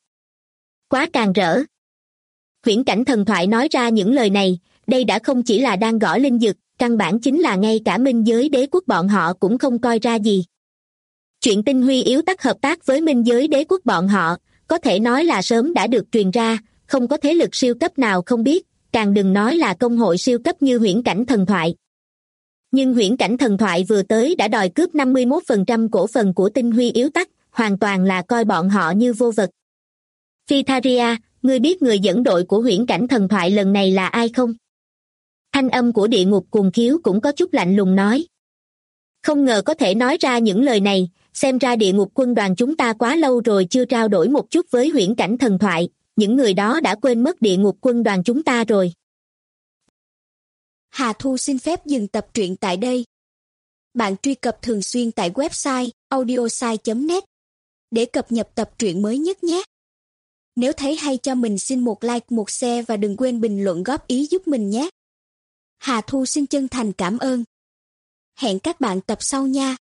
Quá càn rỡ. Huyễn cảnh thần thoại nói ra những lời này, đây đã không chỉ là đang gõ linh dực, căn bản chính là ngay cả minh giới đế quốc bọn họ cũng không coi ra gì. Chuyện tinh huy yếu tắc hợp tác với minh giới đế quốc bọn họ, có thể nói là sớm đã được truyền ra, không có thế lực siêu cấp nào không biết, càng đừng nói là công hội siêu cấp như huyễn cảnh thần thoại. Nhưng huyễn cảnh thần thoại vừa tới đã đòi cướp 51% cổ phần của tinh huy yếu tắc, hoàn toàn là coi bọn họ như vô vật. Phytharia, ngươi biết người dẫn đội của huyễn cảnh thần thoại lần này là ai không? Thanh âm của địa ngục cuồng khiếu cũng có chút lạnh lùng nói. Không ngờ có thể nói ra những lời này, xem ra địa ngục quân đoàn chúng ta quá lâu rồi chưa trao đổi một chút với huyễn cảnh thần thoại, những người đó đã quên mất địa ngục quân đoàn chúng ta rồi. Hà Thu xin phép dừng tập truyện tại đây. Bạn truy cập thường xuyên tại website audiosai.net để cập nhật tập truyện mới nhất nhé. Nếu thấy hay cho mình xin một like, một share và đừng quên bình luận góp ý giúp mình nhé. Hà Thu xin chân thành cảm ơn. Hẹn các bạn tập sau nha.